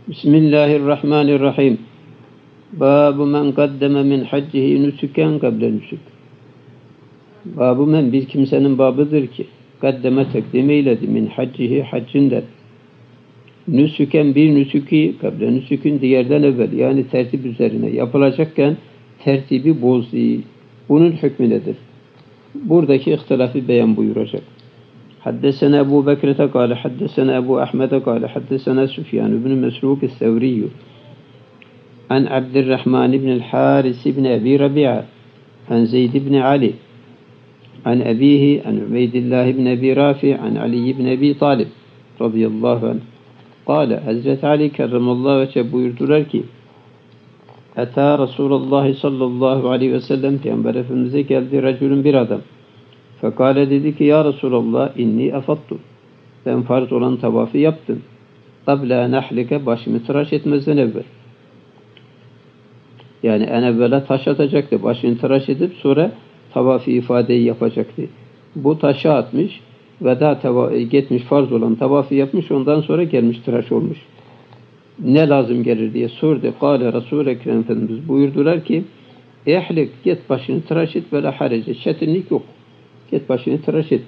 Bismillahirrahmanirrahim. Babu men kaddeme min haccihi nusuken kable nusuk. Babu men bir kimsenin babıdır ki kaddeme tekdim eyledi min haccihi haccinden. Nusuken bir nusuki kable nusukün diğerden evvel yani tertip üzerine yapılacakken tertibi bozduğu. Bunun hükmü nedir? Buradaki ihtilafı beyan buyuracak. حدثنا أبو بكرة قال حدثنا أبو أحمد قال حدثنا سفيان بن مسروق الثوري عن عبد الرحمن بن الحارث بن أبي ربيعة عن زيد بن علي عن أبيه عن عبيد الله بن أبي رافع عن علي بن أبي طالب رضي الله عنه قال Hazreti Ali kerramallahu vecehe buyurdular ki Ata Resulullah sallallahu aleyhi ve sellem Peygamber Efendimiz'e geldi racülün bir adam. Fekale dedi ki ya Resulallah inni efattu. Ben farz olan tavafı yaptım. Kable en ahlike başımı tıraş etmezden evvel. Yani en evvela taş atacaktı. Başını tıraş edip sonra tavafı ifadeyi yapacaktı. Bu taşı atmış ve daha gitmiş farz olan tavafı yapmış. Ondan sonra gelmiş tıraş olmuş. Ne lazım gelir diye sordu. Kale Resul-i Ekrem Efendimiz buyurdular ki ehlik git başını tıraş et ve la harece. Çetinlik yok. Git başını tıraş et.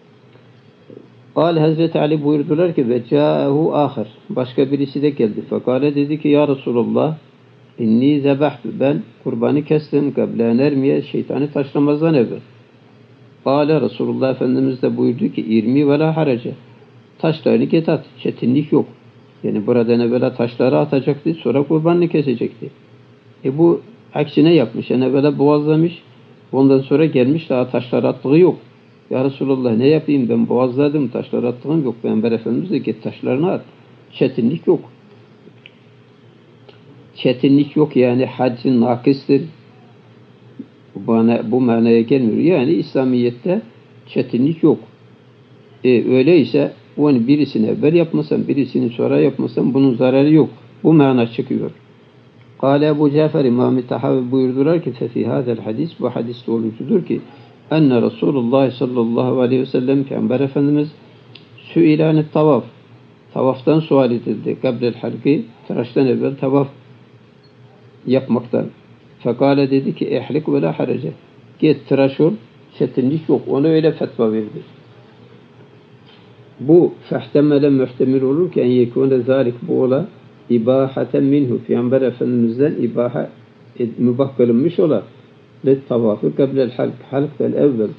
Kale Hazreti Ali buyurdular ki ve câehu âhir. Başka birisi de geldi. Fekale dedi ki ya Resulallah inni zebahtu. Ben kurbanı kestim. Kable nermiye şeytanı taşlamazdan evvel. Kale Resulullah Efendimiz de buyurdu ki irmi ve la harece. Taşlarını git at. Çetinlik yok. Yani buradan evvela taşları atacaktı. Sonra kurbanını kesecekti. Bu aksine yapmış. Yani evvela boğazlamış. Ondan sonra gelmiş daha taşlar attığı yok. Ya Resulallah ne yapayım ben boğazladım taşlar attığım yok. Peygamber Efendimiz de git taşlarını at. Çetinlik yok. Çetinlik yok yani haccın nakistir. Bu manaya gelmiyor. Yani İslamiyet'te çetinlik yok. Öyleyse onu birisini evvel yapmasan birisini sonra yapmasan bunun zararı yok. Bu mana çıkıyor. Kâle Ebu Cafer İmam-ı Tahavi buyurdular ki fefî hâzel hadis bu hadis doğrucudur ki enne Resulullah sallallahu aleyhi ve sellem Peygamber Efendimiz sü'ilâni tavaf tavaftan sual edildi. Kablel halki tıraştan evvel tavaf yapmaktan. Fekâle dedi ki ehlik ve la harece. Git tıraş ol. Çetinlik yok. Ona öyle fetva verdi. Bu fehtemele muhtemel olur ki en yekûne zâlik bu ola ibahaten minhu Peygamber Efendimiz'den mübah kılınmış ola tavafı kablel halkten evvel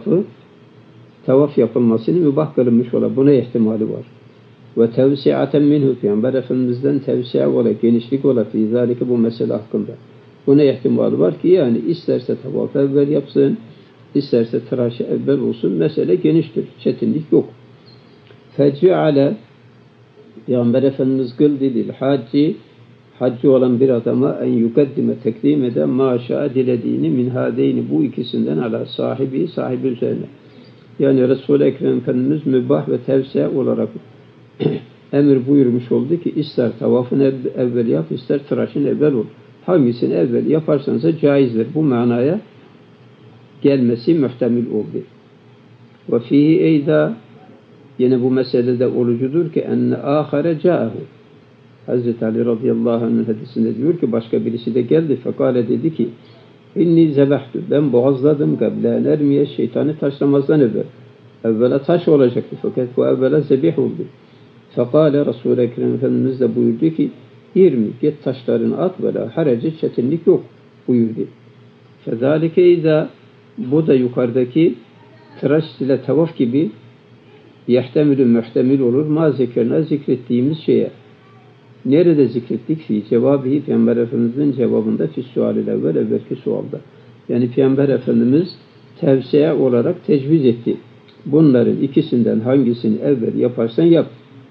tavaf yapılmasını mübah kılınmış ola buna ihtimali var. Ve tevsiaten minhu Peygamber Efendimiz'den tevsiye ola genişlik ola fi zalike bu mesele hakkında. Buna ihtimali var ki yani isterse tavaf evvel yapsın isterse tıraşı evvel olsun mesele geniştir. Çetinlik yok. Feci'ale Peygamber Efendimiz kıl dedi haccı olan bir adama en yukaddime tekdim eden maşa dilediğini min hadeyni bu ikisinden ala sahibi üzerine. Yani Resul-i Ekrem Efendimiz mübah ve tevsiye olarak emir buyurmuş oldu ki ister tavafını evvel yap ister tıraşın evvel ol. Hangisini evvel yaparsanız caizdir. Bu manaya gelmesi muhtemel oldu. Ve fihi eyda yine bu meselede olucudur ki enne ahare câehu. Hazreti Ali radıyallahu anh'ın hadisinde diyor ki başka birisi de geldi. Fekale dedi ki inni zebahtu. Ben boğazladım. Kable nermiye şeytanı taşlamazdan evvel. Evvela taş olacaktı. Fakat bu evvela zebih oldu. Fekale Resul-i Ekrem Efendimiz de buyurdu ki irmi git taşlarını at ve la harece çetinlik yok buyurdu. Fezalike izâ bu da yukarıdaki tıraş ile tavaf gibi yehtemülü muhtemel olur. Ma zekerine zikrettiğimiz şeye. Nerede zikrettik? Fi cevabı Peygamber Efendimiz'in cevabında fi sual-i evvelki sualda. Yani Peygamber Efendimiz tevsiye olarak tecviz etti. Bunların ikisinden hangisini evvel yaparsan yap.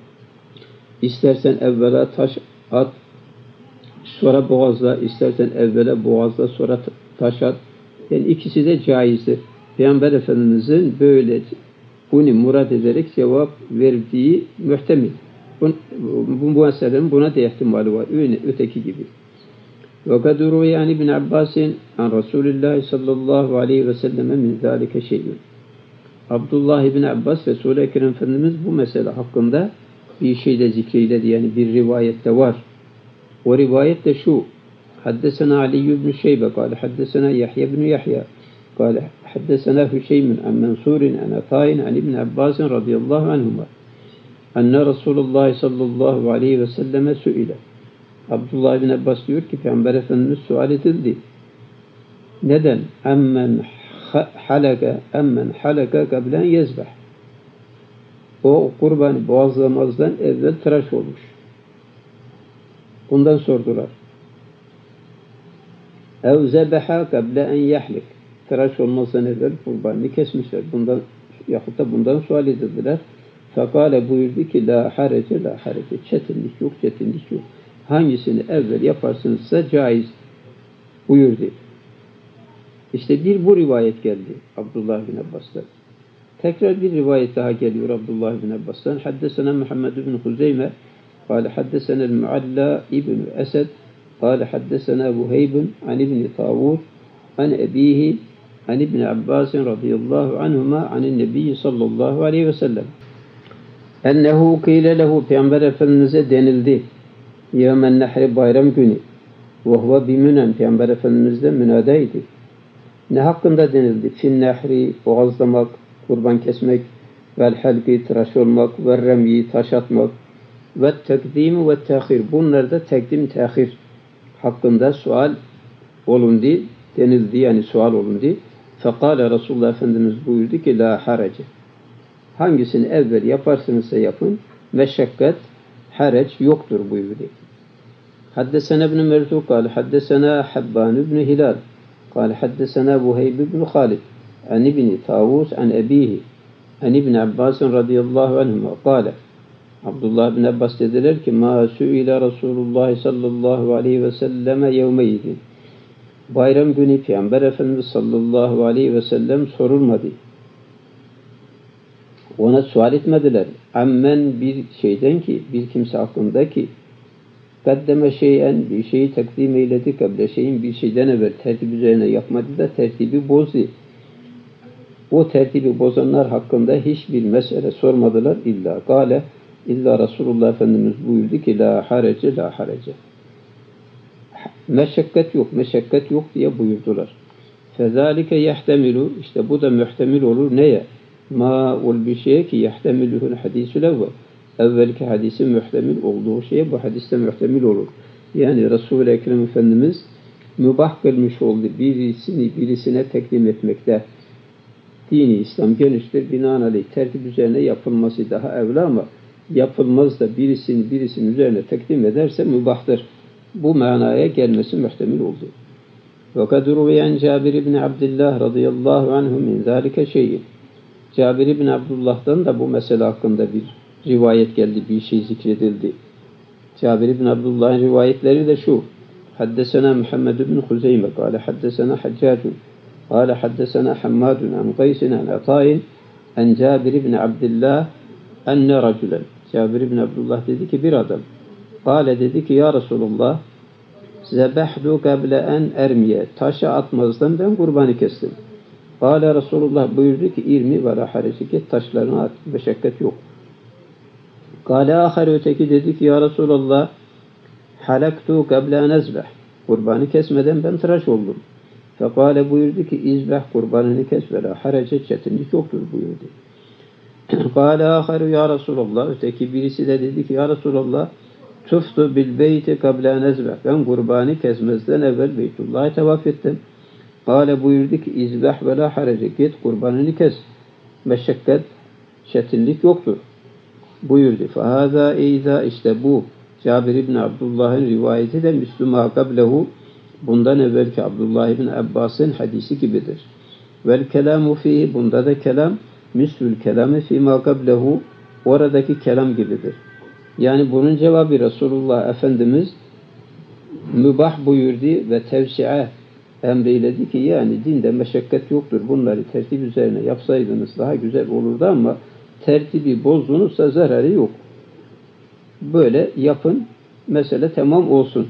İstersen evvela taş at, sonra boğazla, istersen evvela boğazla, sonra taş at. Yani ikisi de caizdir. Peygamber Efendimiz'in böyle bunu murad ederek cevap verdiği muhtemel. Bu meselenin buna da ihtimali var. Öteki gibi. Ve kadru yani İbn Abbas'in an Resulullah sallallahu aleyhi ve selleme min zalike şey'ün. Abdullah İbn Abbas Resul-i Ekrem Efendimiz bu mesele hakkında bir şeyde zikreyledi. Yani bir rivayette var. O rivayet de şu. Haddesena Ali ibn Şeybe kâle haddesena Yahya ibn Yahya kâle haddesena Hüseym an Mansur'in an Atâin an İbn Abbas radıyallahu anhuma enne Resulullah sallallahu aleyhi ve selleme suile. Abdullah bin Abbas diyor ki Peygamber Efendimiz sual edildi. Neden? Emmen halaka kablen yezbeh. O kurbanı boğazlamazdan evvel tıraş olmuş. Bundan sordular. Ev zebeha kable en yahlik. Tıraş olmazdan evvel kurbanını kesmişler. Yahut da bundan sual edildiler. Fekale buyurdu ki la harece la harece. Çetinlik yok, çetinlik yok. Hangisini evvel yaparsınızsa caiz buyurdu. İşte bir bu rivayet geldi Abdullah bin Abbas'tan. Tekrar bir rivayet daha geliyor Abdullah bin Abbas'tan. Haddesena Muhammed bin Huzeyme قال حدثنا المعلى ابن أسد قال حدثنا وهيب عن ابن طاووس عن أبيه عن ابن عباس رضي الله عنهما عن النبي صلى الله عليه وسلم أنه قيل له Peygamber Efendimiz'e denildi Yevmen Nehri bayram günü ve huve bimünen Peygamber Efendimiz de münadaydı. Ne hakkında denildi? Fin nehri, boğazlamak, kurban kesmek, vel halki, tıraş olmak, ve remyi, taş atmak, ve tekdim ve tehir. Bunlar da tekdim, tehir hakkında sual olundu, denildi yani sual olundu. Fekale Resulullah Efendimiz buyurdu ki la harece. Hangisini evvel yaparsınızsa yapın, meşakkat, harac yoktur buyurdu. Haddesena ibn Merzu kâle haddesena Habban ibn Hilal kâle haddesena Vuheyb ibn Halid an ibn Tavus an abihi an ibn Abbas radıyallahu anhuma kâle Abdullah bin Abbas dediler ki ma su'ile Resulullah sallallahu aleyhi ve selleme yevmeydin. Bayram günü Peygamber Efendimiz sallallahu aleyhi ve sellem sorulmadı. Ona sual etmediler. Ammen bir şeyden ki, bir kimse hakkında ki kaddeme şeyen bir şeyi takdim eyledi kable şeyin bir şeyden evvel tertip üzerine yapmadı da tertibi bozdu. O tertibi bozanlar hakkında hiçbir mesele sormadılar illa gale illa Resulullah Efendimiz buyurdu ki la harece la harece. Meşakkat yok diye buyurdular. Fezalike yehtemilu işte bu da muhtemil olur neye? Ma ol bir şeye ki yehtemiluhul hadisül evvel. Evvelki hadisi muhtemil olduğu şeye bu hadiste muhtemil olur. Yani Resul-i Ekrem Efendimiz mübah kılmış oldu birisine teklim etmekte. Dini İslam geniştir. Binaenaleyh tertip üzerine yapılması daha evla ama yapılmaz da birisinin üzerine teklim ederse mübahtır. Bu manaya gelmesi muhtemil oldu. وَقَدْ رُوِيَنْ Cabir ibn Abdullah radıyallahu anhu min zâlike şeyin. Cabir ibn Abdullah'dan da bu mesele hakkında bir rivayet geldi, bir şey zikredildi. Cabir ibn Abdullah'ın rivayetleri de şu. Haddesena Muhammed ibn Huzeyme kâle haddesena Haccacun kâle haddesena Hammadun an Qaysin an Atâin an Cabir ibn Abdullah enne racülen. Cabir ibn Abdullah dedi ki bir adam. Kâle dedi ki ya Resulullah zebehdu kable en ermiye. Taşı atmazdan ben kurbanı kestim. Kâle Resulullah buyurdu ki irmi ve la hareket taşlarını at. Meşakkat yok. Kâle ahar öteki dedi ki ya Resulallah halaktu kable en ezbeh. Kurbanı kesmeden ben tıraş oldum. Fekâle buyurdu ki izbeh kurbanını kes ve la hareket çetinlik yoktur buyurdu. Kâle âkharu ya Resulallah. Öteki birisi de dedi ki ya Resulallah tuftu bil beyti kable nezbeh. Ben kurbanı kesmezden evvel Beytullah'a tavaf ettim. Kâle buyurdu ki izbeh ve la harece. Git kurbanını kes. Meşakkat, çetinlik yoktur buyurdu. Fehâzâ eyzâ işte bu Cabir ibn Abdullah'ın rivayeti de Müslüma kablehu bundan evvelki Abdullah ibn Abbas'ın hadisi gibidir. Vel kelamu fihi bunda da kelam mislül kelami fîmâ kablehu oradaki kelam gibidir. Yani bunun cevabı Resulullah Efendimiz mübah buyurdu ve tevsi'e emreyledi ki yani dinde meşakkat yoktur. Bunları tertip üzerine yapsaydınız daha güzel olurdu ama tertibi bozdunuzsa zararı yok. Böyle yapın, mesele tamam olsun.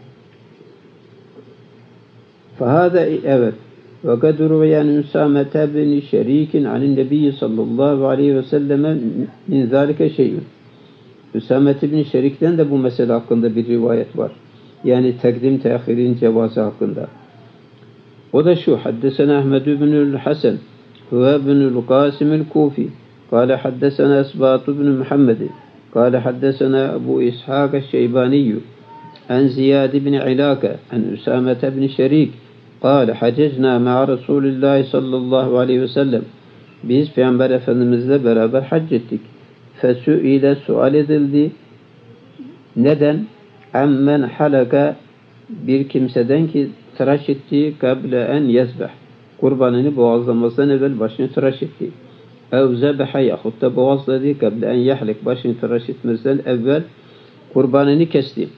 Fahada evet. Ve kadru yani Üsame bin Şerik'in anin Nebi sallallahu aleyhi ve selleme min zalike şeyün. Üsame bin Şerik'ten de bu mesele hakkında bir rivayet var. Yani tekdim teahirin cevazı hakkında. O da şu: Haddesena Ahmed ibnül Hasan huve ibnül Qasim el-Kufi قال حدثنا أسباط بن محمد قال حدثنا أبو إسحاق الشيباني عن زياد بن علاكة عن أسامة بن شريك قال حججنا مع رسول الله صلى الله عليه وسلم biz Peygamber Efendimizle beraber hac ettik. Fesü'ile sual edildi. Neden? Ammen halaka, bir kimseden ki tıraş ettiği kable en yezbeh, kurbanını boğazlamasından evvel başını tıraş etti. Ev zebeha, yahut da boğazladı kable en yahlik, başını tıraş etmezden evvel kurbanını kesti.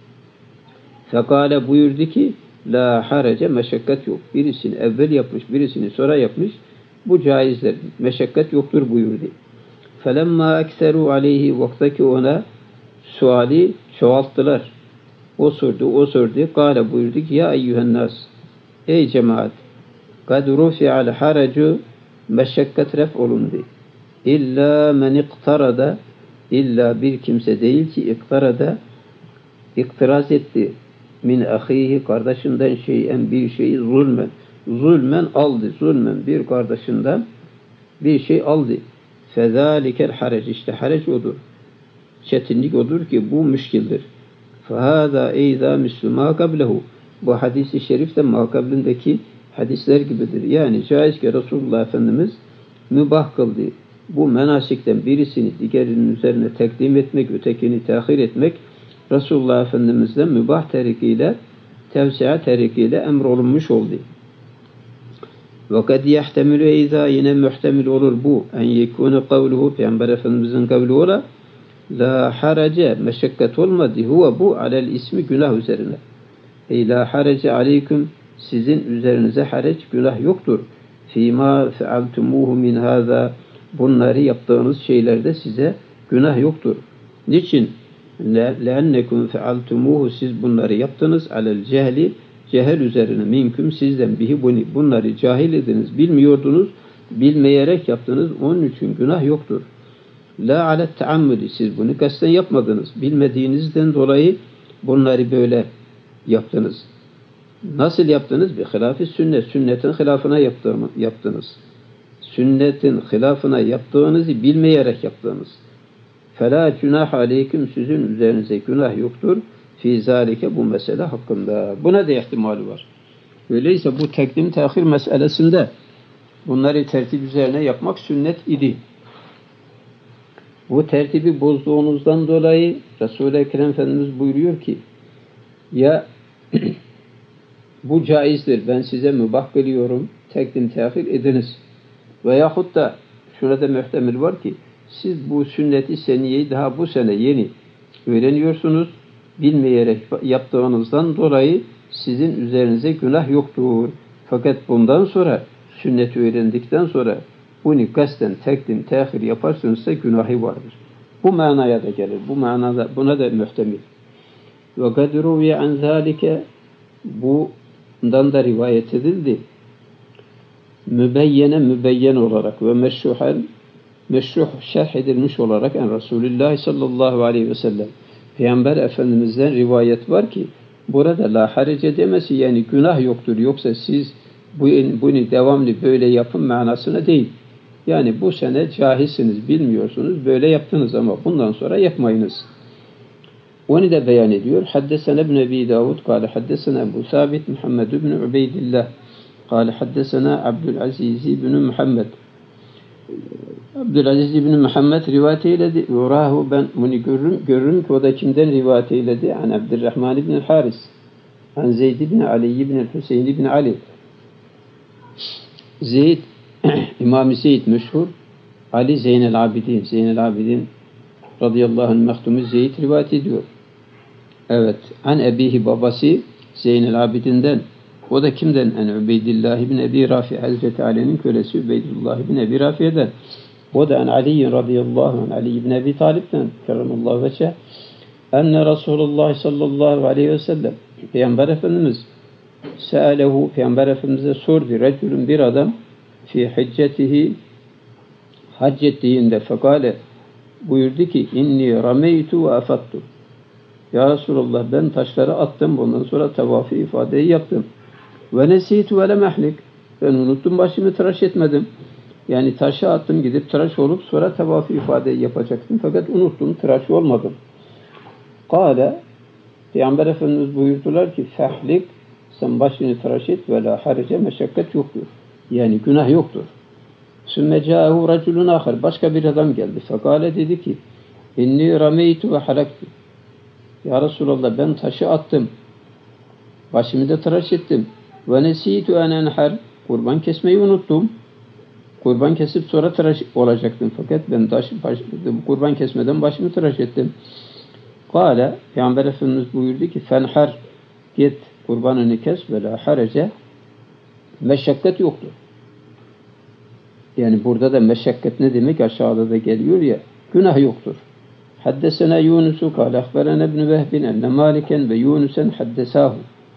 Fekale, buyurdu ki la harece, meşakkat yok. Birisini evvel yapmış, birisini sonra yapmış. Bu caizdir. Meşakkat yoktur buyurdu. Felemma ekseru aleyhi, vaktaki ona suali çoğalttılar. O sordu. Kâle, buyurdu ki ya eyyühennas, ey cemaat, kad rufi'al haracu, meşakkat ref olundu. İlla men iktarada, illa bir kimse değil ki iktarada, iktiraz etti. Min ahihi, kardeşinden şeyen, bir şeyi zulmen aldı. Zulmen bir kardeşinden bir şey aldı. Fezâlikel harac, işte harac odur. Çetinlik odur ki bu müşkildir. Fehâzâ eydâ müslümâ kablehu. Bu hadis-i şerif de makablindeki hadisler gibidir. Yani caiz ki Resulullah Efendimiz mübah kıldı. Bu menasikten birisini diğerinin üzerine tekdim etmek, ötekini tehir etmek, Resulullah Efendimiz'den mübah tarikiyle, tevsi'a tarikiyle emrolunmuş oldu. وَقَدْ يَحْتَمِلُ اِذَا, yine muhtemel olur bu. En yekûne kavluhu, Peygamber Efendimiz'in kavli ola, la harace, meşakkat olmadı, huve bu, alel ismi, günah üzerine. Ey la harace aleyküm, sizin üzerinize harac, günah yoktur. Fîmâ fealtumuhu min hâzâ, bunları yaptığınız şeylerde size günah yoktur. Niçin? لَاَنَّكُمْ فَعَلْتُمُوهُ, siz bunları yaptınız, alel cehli, cehel üzerine, minküm, sizden bihi, bunları cahil ediniz, bilmiyordunuz, bilmeyerek yaptınız, onun için günah yoktur. La alet taammüdi, siz bunu kasten yapmadınız, bilmediğinizden dolayı bunları böyle yaptınız. Nasıl yaptınız? Bi hilâfi sünnet, sünnetin hilafına yaptınız. Sünnetin hilafına yaptığınızı bilmeyerek yaptığınız. فَلَا جُنَاحَ عَلَيْكُمْ, sizin üzerinize günah yoktur. فِي ذَٰلِكَ, bu mesele hakkında. Buna da ihtimali var. Öyleyse bu tekdim tehir meselesinde bunları tertip üzerine yapmak sünnet idi. Bu tertibi bozduğunuzdan dolayı Resul-i Ekrem Efendimiz buyuruyor ki ya bu caizdir, ben size mübah kılıyorum, tekdim tehir ediniz. Veyahut da şurada muhtemel var ki siz bu sünnet-i seniyeyi daha bu sene yeni öğreniyorsunuz. Bilmeyerek yaptığınızdan dolayı sizin üzerinize günah yoktur. Fakat bundan sonra, sünneti öğrendikten sonra bunu kasten tekdim tehir yaparsanızsa günahı vardır. Bu manaya da gelir. Bu manada, buna da muhtemel. Ve kad ruviye an zalike, bundan da rivayet edildi. Mübeyyen olarak ve meşruh şerh edilmiş olarak en Resulullah sallallahu aleyhi ve sellem, Peygamber Efendimiz'den rivayet var ki burada la harice demesi, yani günah yoktur, yoksa siz bunu devamlı böyle yapın manasına değil. Yani bu sene cahilsiniz, bilmiyorsunuz, böyle yaptınız ama bundan sonra yapmayınız. Onu da beyan ediyor. Haddesena ibn Ebi Davud kâle haddesena Ebu Sabit Muhammed ibn Ubeydillah kâle haddesena Abdülaziz ibn Muhammed. Abdülaziz ibn Muhammed rivayet eyledi. Urahu, ben bunu görürüm ki o da kimden rivayet eyledi? An Abdurrahman ibn Haris. An Zeyd ibn Ali ibn Hüseyin ibn Ali. Zeyd, İmam-ı Zeyd meşhur. Ali Zeynel Abidin. Zeynel Abidin radıyallahu anh mehtumu Zeyd rivayet ediyor. Evet. An ebihi, babası Zeynel Abidin'den. O da kimden? En Ubeydillah ibn Ebi Rafi. Hazreti Ali'nin kölesi Ubeydullah ibn Ebi Rafi'den. O da en Ali radıyallahu anh, Ali ibn Ebi Talib'den. Kerramallahu veçhe. Enne Resulullah sallallahu aleyhi ve sellem, Peygamber Efendimiz se'alehu, Peygamber Efendimiz'e sordu. Reculun, bir adam, fi hiccetihi, hac ettiğinde, fekale, buyurdu ki inni rameytu ve afattu. Ya Resulallah ben taşları attım, bundan sonra tavafı ifadeyi yaptım. Ve nesitu ve lem ehlik. Ben unuttum, başımı tıraş etmedim. Yani taşı attım, gidip tıraş olup sonra tavafı ifadeyi yapacaktım. Fakat unuttum, tıraş olmadım. Kâle, Peygamber Efendimiz buyurdular ki fehlik, sen başını tıraş et ve la harice, meşakkat yoktur. Yani günah yoktur. Sümme câhu raculun âkhar. Başka bir adam geldi. Fekâle dedi ki inni rameytu ve halaktu. Ya Resulallah ben taşı attım. Başımı da tıraş ettim. Ve nesîtü en enher. Kurban kesmeyi unuttum. Kurban kesip sonra tıraş olacaktım. Fakat ben kurban kesmeden başımı tıraş ettim. Kâle, Peygamber Efendimiz buyurdu ki fenher, git kurbanını kes ve la harece, meşakkat yoktur. Yani burada da meşakkat ne demek? Aşağıda da geliyor ya, günah yoktur. Haddesena Yunus'u kâle ahberene ibn Vehbin enne Maliken ve Yunusen haddesahu.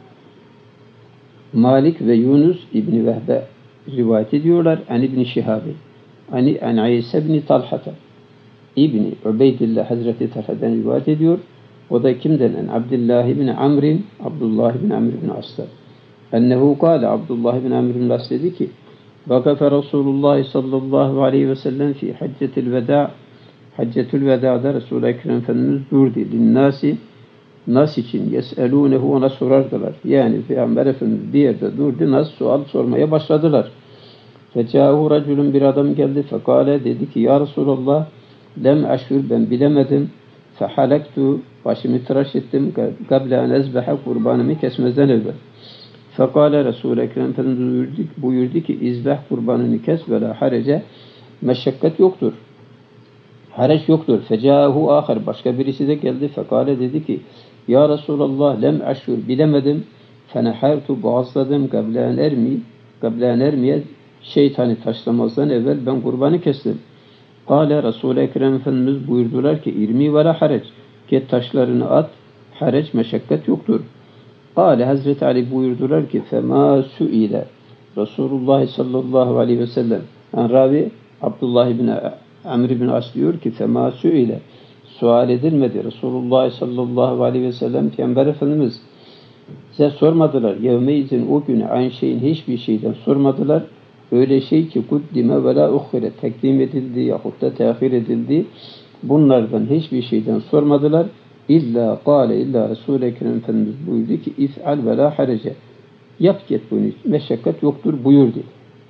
Malik ve Yunus İbni Vehbe rivayet ediyorlar. An İbni Şihabi. An İsa ibn Talhata. İbni Ubeydillah Hazreti Talha'dan rivayet ediyor. O da kimden? En Abdullah ibn Amr'in, Abdullah ibn Amr ibn As'tan. Ennehu kâle, Abdullah ibn Amr ibn As dedi ki vakafe Resulullah sallallahu aleyhi ve sellem fi haccetil veda. Haccetül veda'da Resul-i Ekrem Efendimiz durdu. Linnâsi, nas için yes'elûnehu, ona sorardılar. Yani Peygamber Efendimiz bir yerde durdu, nas sual sormaya başladılar. Fecâhu raculun, bir adam geldi. Fekâle, dedi ki ya Resulallah lem aşhur, ben bilemedim. Fehalektu, başımı tıraş ettim. Kable en ezbehe, kurbanımı kesmezden evvel. Fekâle, Resul-i Ekrem Efendimiz buyurdu ki izbeh, kurbanını kes ve la harece, meşakkat yoktur. Hareç yoktur. Fecâhu âkhar, başka birisi de geldi. Fekâle, dedi ki ya Resulallah lem aşhur, bilemedim. Fenehertu, boğazladım. Kable en ermiye, şeytanı taşlamazdan evvel ben kurbanı kestim. Kâle, Resul-i Ekrem Efendimiz buyurdular ki irmi ve la hareç, git taşlarını at, hareç, meşakkat yoktur. Kâle, Hazreti Ali buyurdular ki femâ su'ile Resulullah sallallahu aleyhi ve sellem. Yani ravi Abdullah ibn Amr ibn As diyor ki femâ su'ile, sual edilmedi. Resulullah sallallahu aleyhi ve sellem Peygamber Efendimiz size sormadılar. Yevmeizin, o günü, aynı şeyin, hiçbir şeyden sormadılar. Öyle şey ki kuddime ve la ukhire, tekdim edildi yahut da tehir edildi. Bunlardan hiçbir şeyden sormadılar. İlla kâle, illa Resul-i Ekrem Efendimiz buyurdu ki if'al ve la harece, yap git bunu, meşakkat yoktur buyurdu.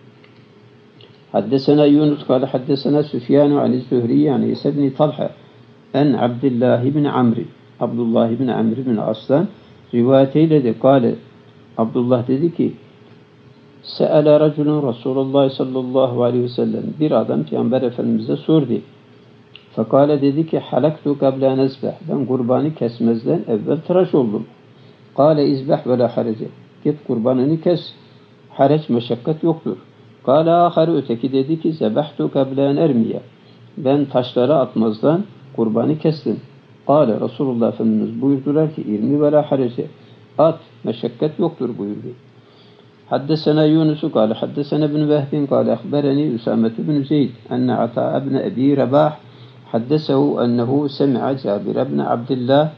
Haddesena Yunus kâle haddesena Süfyanu an Zühri an İsa ibn Talha en Abdullah ibn Amr, Abdullah ibn Amr ibn As'tan rivayet eyledi. Kâle, Abdullah dedi ki se'ele raculun Resulullah sallallahu aleyhi ve sellem, bir adam Peygamber Efendimiz'e sordu. Fekâle, dedi ki halaktu kable nezbeh, ben kurbanı kesmezden evvel tıraş oldum. Kâle izbeh ve la harece, git kurbanını kes, hareç, meşakkat yoktur. Kâle âkhar, öteki dedi ki zebehtu kable en ermiye, ben taşları atmazdan kurbanı kestim. Kâle, Resulullah Efendimiz buyurdular ki irmi ve la harece, at, meşakkat yoktur buyurdu. Haddesena Yunus'u kâle haddesena ibn Vehbin kâle ahbereni Üsamet ibn Zeyd enne Ata ibn Ebi Rabah haddesehu ennehu semi'a Cabir ibn Abdillah.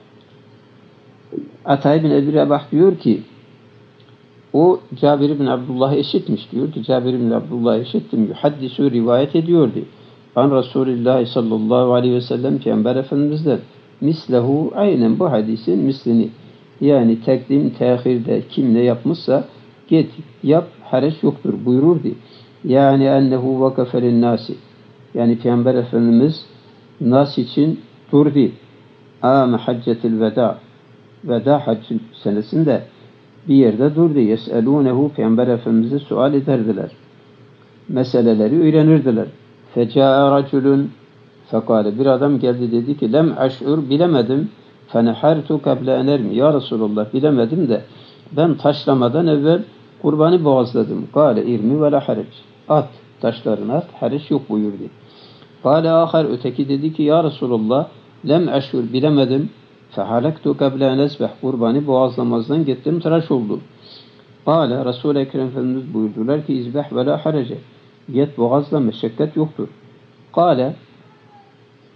Ata ibn Ebi Rabah diyor ki o Cabir ibn Abdullah'ı eşitmiş, diyor ki Cabir ibn Abdullah'ı eşittim. Yuhaddisu, rivayet ediyordu. An Resulullah sallallahu aleyhi ve sellem, Peygamber Efendimiz'den mislehu, aynen bu hadisin mislini, yani tekdim tehirde kim ne yapmışsa git yap, hareç yoktur buyururdu. Yani ennehu vakafelin nasi, yani Peygamber Efendimiz nas için durdu. Âme haccetil veda, veda haccı senesinde bir yerde durdu. Yes'elûnehu, Peygamber Efendimiz'e sual ederdiler. Meseleleri öğrenirdiler. Fecâe raculun, fekâle, bir adam geldi, dedi ki lem aş'ur, bilemedim. Fenehertu kable enermi, ya Resulullah bilemedim de ben taşlamadan evvel kurbanı boğazladım. Kâle irmi ve la hareç, at, taşlarını at, hareç yok buyurdu. Kâle âkhar, öteki dedi ki ya Resulullah lem aş'ur, bilemedim. Fehalektu kable en ezbeh, kurbanı boğazlamazdan gittim, tıraş oldum. Kâle, Resul-i Ekrem Efendimiz buyurdular ki izbeh ve la harece, git boğazla, meşakkat yoktur. Kâle,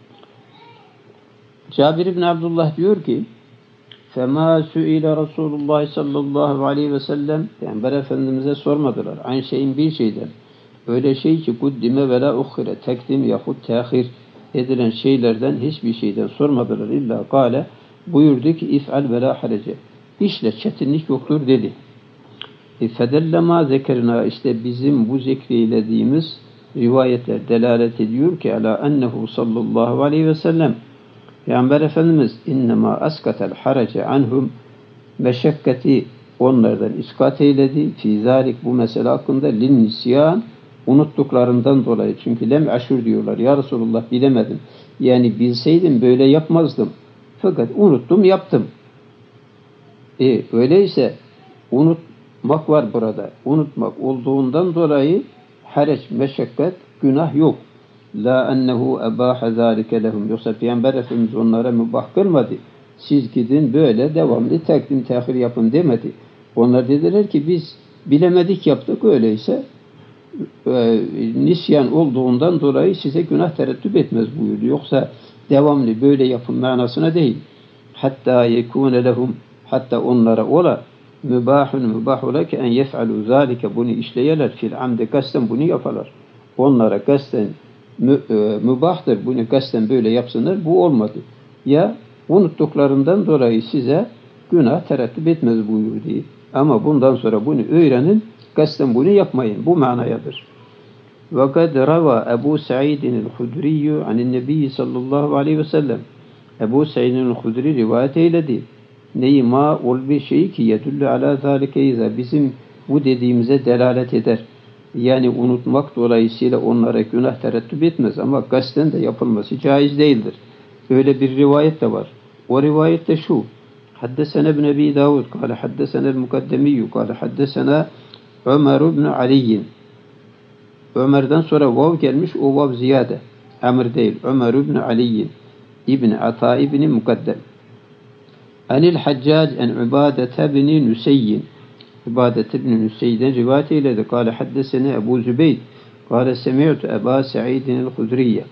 Cabir İbni Abdullah diyor ki فَمَا سُئِلَ Resulullah sallallahu aleyhi ve sellem Peygamber Efendimiz'e sormadılar. Aynı şeyin bir şeyden. Öyle şey ki kuddime ve la ukhire tekdim yahut tehir edilen şeylerden hiçbir şeyden sormadılar. İlla kâle buyurdu ki if'al ve la harece. İşle çetinlik yoktur dedi. Fedellema zekerna işte bizim bu zikreylediğimiz rivayetler delalet ediyor ki ala ennehu sallallahu aleyhi ve sellem Peygamber Efendimiz innema askatel harece anhum meşakkati onlardan iskat eyledi. Fi zalik bu mesele hakkında lin nisyan unuttuklarından dolayı. Çünkü lem aşur diyorlar. Ya Resulullah bilemedim. Yani bilseydim böyle yapmazdım. Fakat unuttum yaptım. Öyleyse unutmak var burada. Unutmak olduğundan dolayı hareç, meşakkat, günah yok. La ennehu ebaha zâlike lehum. Yoksa Peygamber Efendimiz onlara mübah kılmadı. Siz gidin böyle devamlı takdim tehir yapın demedi. Onlar dediler ki biz bilemedik yaptık öyleyse nisyan olduğundan dolayı size günah terettüp etmez buyurdu. Yoksa devamlı böyle yapın manasına değil. Hatta yekûne lehum hatta onlara ola mübah ola ki en yef'alû zâlike bunu işleyeler fil amde kasten bunu yaparlar. Onlara kasten mübahtır bunu kasten böyle yapsınlar bu olmadı. Ya unuttuklarından dolayı size günah terettüp etmez buyurdu. Ama bundan sonra bunu öğrenin kasten bunu yapmayın. Bu manayadır. وَقَدْ رَوَى أَبُو سَعِيدٍ الْخُدْرِيُّ عَنِ النَّبِيِّ sallallahu aleyhi ve sellem Ebu Said'in el-Hudri rivayet eyledi. Neyi ma ol bir şey ki yedullu ala zâlike bizim bu dediğimize delalet eder. Yani unutmak dolayısıyla onlara günah terettüp etmez ama kasten de yapılması caiz değildir. Öyle bir rivayet de var. O rivayette şu. Haddesene ibn Ebi Davud kâle haddesene el-Mukaddemiyyü kâle haddesene Ömer ibn Ali'yin. Ömer'den sonra vav gelmiş, o vav ziyade. Emr değil. Ömer ibn Ali'yin. İbn Ata ibn Mukaddem. Anil Haccac en Ubadete ibn Nuseyyin. Ubadete ibn Nuseyyi'den rivayet eyledi. Kâle haddesene Ebu Zübeyd. Kâle semi'tu Eba Sa'idin el-Hudriye.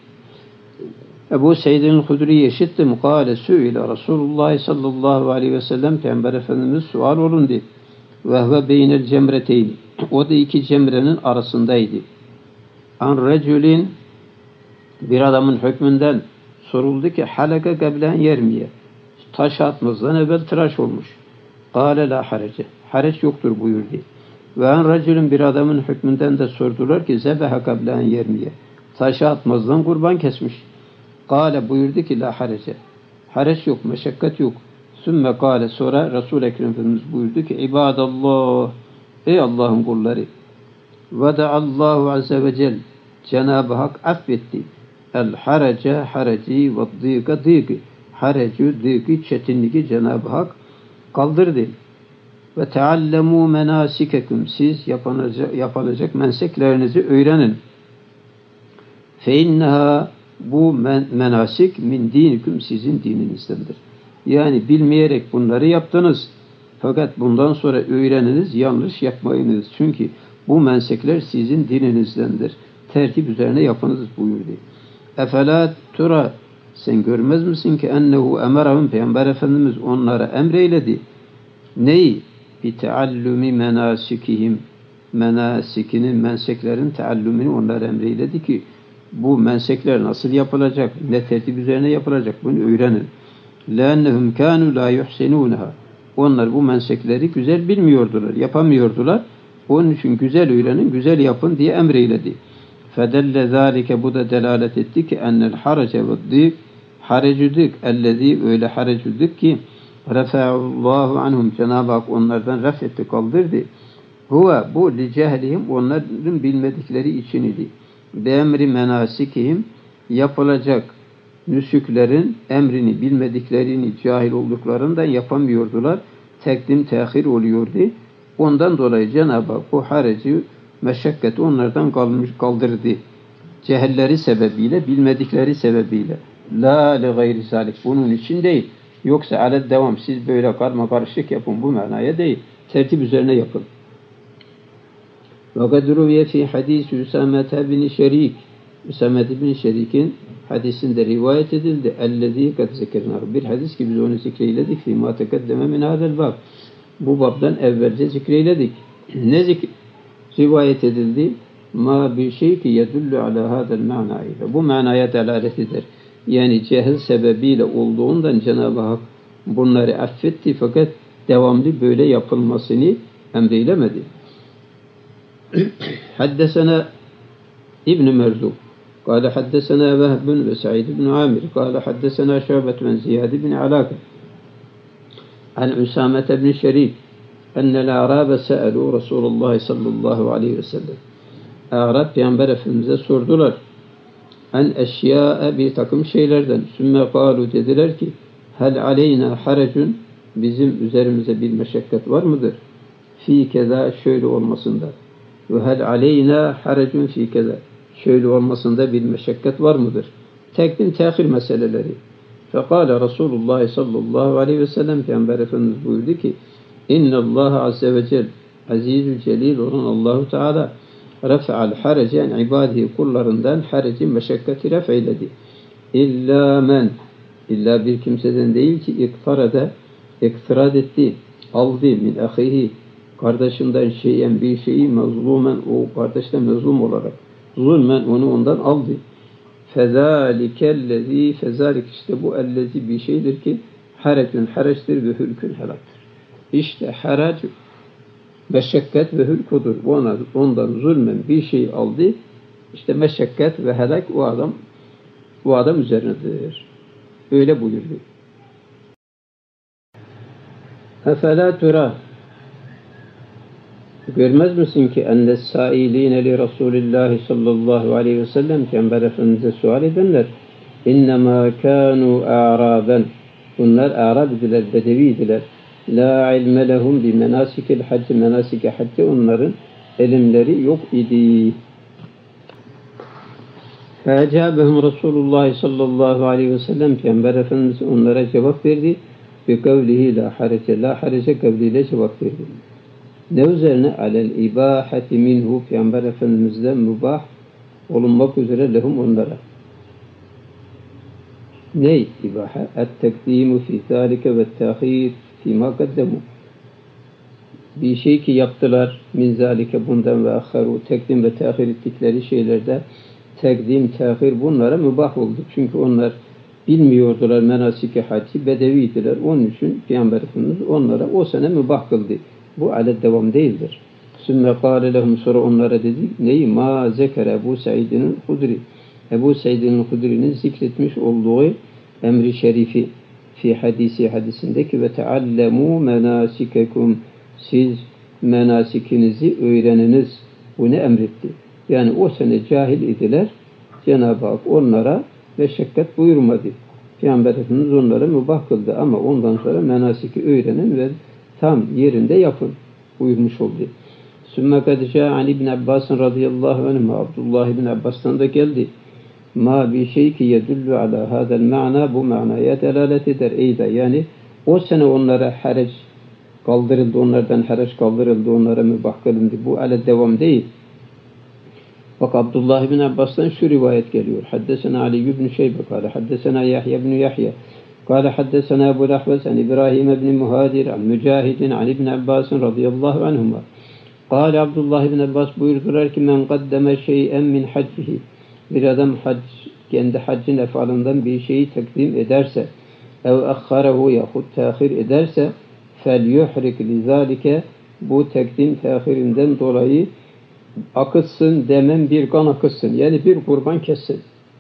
Ebu Sa'idin el-Hudriye işittim. Kâle su'ile Resulullah sallallahu aleyhi ve sellem Peygamber Efendimiz sual olundu. Ve huve beynel cemreteyni. O da iki cemrenin arasındaydı. An reculin bir adamın hükmünden soruldu ki halaka geblen yermiye. Taş atmazdan evvel tıraş olmuş. Kâle la harece. Hareç yoktur buyurdu. Ve an reculin bir adamın hükmünden de sordular ki zebeha geblen yermiye. Taş atmazdan kurban kesmiş. Kâle buyurdu ki la harece. Hareç yok, meşakkat yok. Sümme kâle sonra Resul-i Ekrem Efendimiz buyurdu ki ibadallah ey Allah'ın kulları veda'allahu azze ve cel Cenab-ı Hak affetti. El harece hareci ve dîka dîki harecu dîki çetinliği Cenab-ı Hak kaldırdı. Ve teallemû menâsikekum siz yapılacak menseklerinizi öğrenin. Fe inneha bu menasik min dinikum sizin dininizdendir. Yani bilmeyerek bunları yaptınız. Fakat bundan sonra öğreniniz, yanlış yapmayınız. Çünkü bu mensekler sizin dininizdendir. Tertip üzerine yapınız buyurdu. Efela tura sen görmez misin ki ennehu emerahum Peygamber Efendimiz onlara emreyledi. Neyi? Bi teallumi menasikihim menasikinin menseklerin teallümünü onlara emreyledi ki bu mensekler nasıl yapılacak, ne tertip üzerine yapılacak bunu öğrenin. لَاَنَّهُمْ كَانُوا لَا يُحْسِنُونَهَا Onlar bu mensekleri güzel bilmiyordular, yapamıyordular. Onun için güzel öğrenin, güzel yapın diye emreyledi. فَدَلَّ ذَٰلِكَ bu da delalet etti ki اَنَّ الْحَرَجَ وَالضِّيقِ harecüdük ellezî öyle harecüdük ki refa'allahu anhum Cenab-ı Hak onlardan ref etti, kaldırdı. Huve bu li cehlihim onların bilmedikleri için idi. Beemri menasikihim yapılacak nüsüklerin emrini bilmediklerini cahil olduklarından yapamıyordular. Tekdim tehir oluyordu. Ondan dolayı Cenab-ı Hak bu hareci meşakkati onlardan kaldırdı. Cehilleri sebebiyle, bilmedikleri sebebiyle. La li gayri zalik. Bunun için değil. Yoksa aled devam. Siz böyle karma karışık yapın. Bu manaya değil. Tertip üzerine yapın. وَقَدْ رُوِيَ فِي حَد۪يسِ Üsâمَةَ بِنِ شَر۪يكِ Üsamet bin Şerik'in hadisinde rivayet edildi. Ellezî kad zekernâhu. Bir hadis ki biz onu zikreyledik. Fîmâ tekeddeme min hâzel bab. Bu babdan evvelce zikreyledik. Ne rivayet edildi? Ma bir şey ki yedullu ala hâzel ma'nâ. Bu manaya delalet eder. Yani cehil sebebiyle olduğundan Cenab-ı Hak bunları affetti fakat devamlı böyle yapılmasını emreylemedi. Haddesena İbn Merzuk قال حدثنا وهب وسعيد بن عامر قال حدثنا شعبة بن زياد بن علاقة عن أسامة بن شريك أن الأعراب سألوا رسول الله صلى الله عليه وسلم. Arap Peygamber Efendimiz'e sordular. En eşya bir takım şeylerden. Sümme kalu dediler ki hel aleyna haracun, bizim üzerimize bir meşakkat var mıdır? Fi keza, şöyle olmasında. Ve hel aleyna haracun fi keza, şöyle olmasında bir meşakkat var mıdır? Tekdim tehir meseleleri. Fekale Resulullah sallallahu aleyhi ve sellem, Peygamber Efendimiz buyurdu ki İnnallâhe azze ve cel, azizü celil olan Allahu Teala rafa'al harece en ibadihi, kullarından hareci, meşakkati raf'eyledi. İlla bir kimseden değil ki iktirad etti, aldı min ahihi, kardeşinden şeyen bir şeyi mezlumen, o kardeşten mezlum olarak zulmen onu ondan aldı. Fezâlikellezî, fezâlik işte bu ellezî bir şeydir ki harecün hareçtir ve hülkün helaktır. İşte harac meşakkat ve hülkudur. Ondan zulmen bir şey aldı. İşte meşakkat ve helak o adam üzerinedir. Öyle buyurdu. Efela tura, görmez misin ki enne sâilîne li Resulillahi sallallahu aleyhi ve sellem, Peygamber Efendimiz'e sual edenler innemâ kânû a'râben, bunlar Arap idiler, Bedevi idiler. La ilme lehum bi menasikil hac, menasike haccı onların ilimleri yok idi. Fe'ecâbehum Resulullah sallallahu aleyhi ve sellem, Peygamber Efendimiz onlara cevap verdi. Bi kavlihi la harece, la harece kavliyle cevap verdi. Ne üzerine? Alel ibahati minhu, Peygamber Efendimiz'den mübah olunmak üzere lehum onlara. Ney ibaha? Et-tekdimu fi zâlike ve tehîr fîmâ kaddemu. Bir şey ki yaptılar min zâlike, bundan ve akharu, tekdim ve tehir ettikleri şeylerde tekdim, tehir bunlara mübah oldu. Çünkü onlar bilmiyordular menasik-i hacı, bedeviydiler. Onun için Peygamber Efendimiz onlara o sene mübah kıldı. Bu alet devam değildir. Sümme kâle lehum, sonra onlara dedi. Neyi? Ma zekere Ebu Said'in Hudri. Ebu Said'in Hudri'nin zikretmiş olduğu emri şerifi fi hadisindeki ve teallemû menasikekum, siz menasikinizi öğreniniz. Bu ne emretti? Yani o sene cahil idiler. Cenab-ı Hak onlara meşakkat buyurmadı. Peygamber Efendimiz onlara mübah kıldı ama ondan sonra menasiki öğrenin ve tam yerinde yapın buyurmuş oldu. Sümme kad câ'an İbn Abbas radıyallahu anhuma, Abdullah İbn Abbas'tan da geldi. Ma bir şey ki yedullu ala hadal ma'na, bu manaya delalet eder. Eyda, yani o sene onlara harac kaldırıldı, onlardan harac kaldırıldı, onlara mübah kılındı. Bu alet devam değil. Bak Abdullah ibn Abbas'tan şu rivayet geliyor. Haddesena Ali ibn Şeybe kâle haddesena Yahya ibn Yahya kâle haddesena Ebu Lahvez an İbrahim ibn Muhadir an Mücahidin an İbn Abbas radıyallahu anhuma. Kâle Abdullah ibn Abbas buyurdular ki men kaddeme şey'en min haccihi, bir adam kendi haccın efalından bir şeyi takdim ederse ev akharehu yahut tehir ederse fel yuhrik lizalike, bu takdim tehirinden dolayı akıtsın, demen bir kan akıtsın. Yani bir kurban kessin.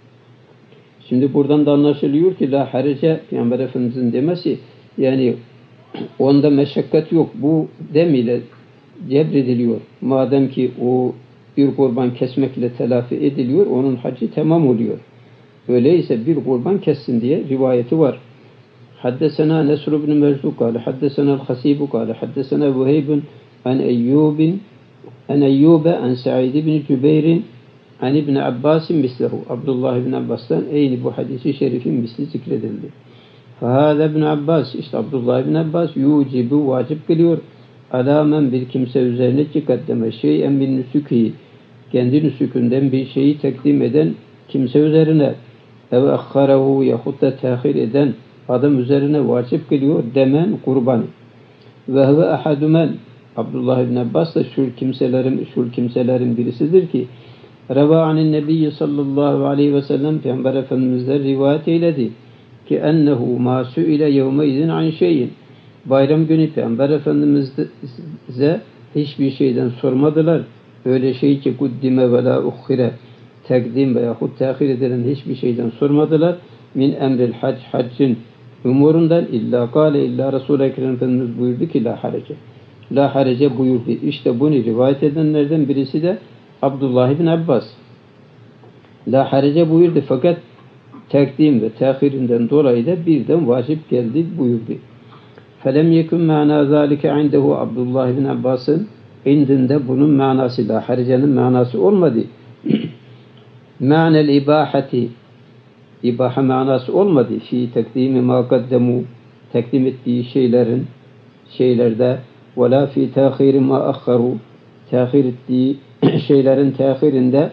Şimdi buradan da anlaşılıyor ki la harece, Peygamber Efendimiz'in demesi, yani onda meşakkat yok. Bu dem ile cebrediliyor. Madem ki o bir kurban kesmekle telafi ediliyor, onun hacı tamam oluyor. Öyleyse bir kurban kessin diye rivayeti var. Haddesena Nesr ibn Merzuk kâle haddesena el-Hasibu kâle haddesena Vuheybun an Eyyube an Sa'id ibn Cübeyr'in an İbn Abbas'in mislehu. Abdullah ibn Abbas'tan aynı bu hadisi şerifin misli zikredildi. Fahâze ibn Abbas, işte Abdullah ibn Abbas yucibu, vacip kılıyor. Alamen, bir kimse üzerine ki kaddeme şeyen bin nüsükî, kendi nüsükünden bir şeyi takdim eden kimse üzerine ev akharahu yahut da tehir eden adam üzerine vacip kılıyor demen kurban. Ve huve ahadu men Abdullah ibn Abbas da şu kimselerin birisidir ki Reva anin Nebiyyi sallallahu aleyhi ve sellem Peygamber Efendimiz'den rivayet eyledi ki ennehu ma su'ile yevme izin an şeyin. Bayram günü Peygamber Efendimiz'e hiçbir şeyden sormadılar. Öyle şey ki kuddime ve la ukhire tekdim veyahut tehir edilen hiçbir şeyden sormadılar. Min emril haccın umurundan illa Resul-i Ekrem Efendimiz buyurdu ki la harece. La harece buyurdu. İşte bunu rivayet edenlerden birisi de Abdullah ibn Abbas. La harece buyurdu fakat tekdim ve tehirinden dolayı da birden vacip geldi buyurdu. Felem yekun mana zalike indehu Abdullah ibn Abbas'ın indinde bunun manası la harecenin manası olmadı. Ma'nel ibahati ibaha manası olmadı. Fi tekdimi ma kaddemu tekdim ettiği şeylerde ve la fi tehiri ma akharu tehir ettiği şeylerin tehirinde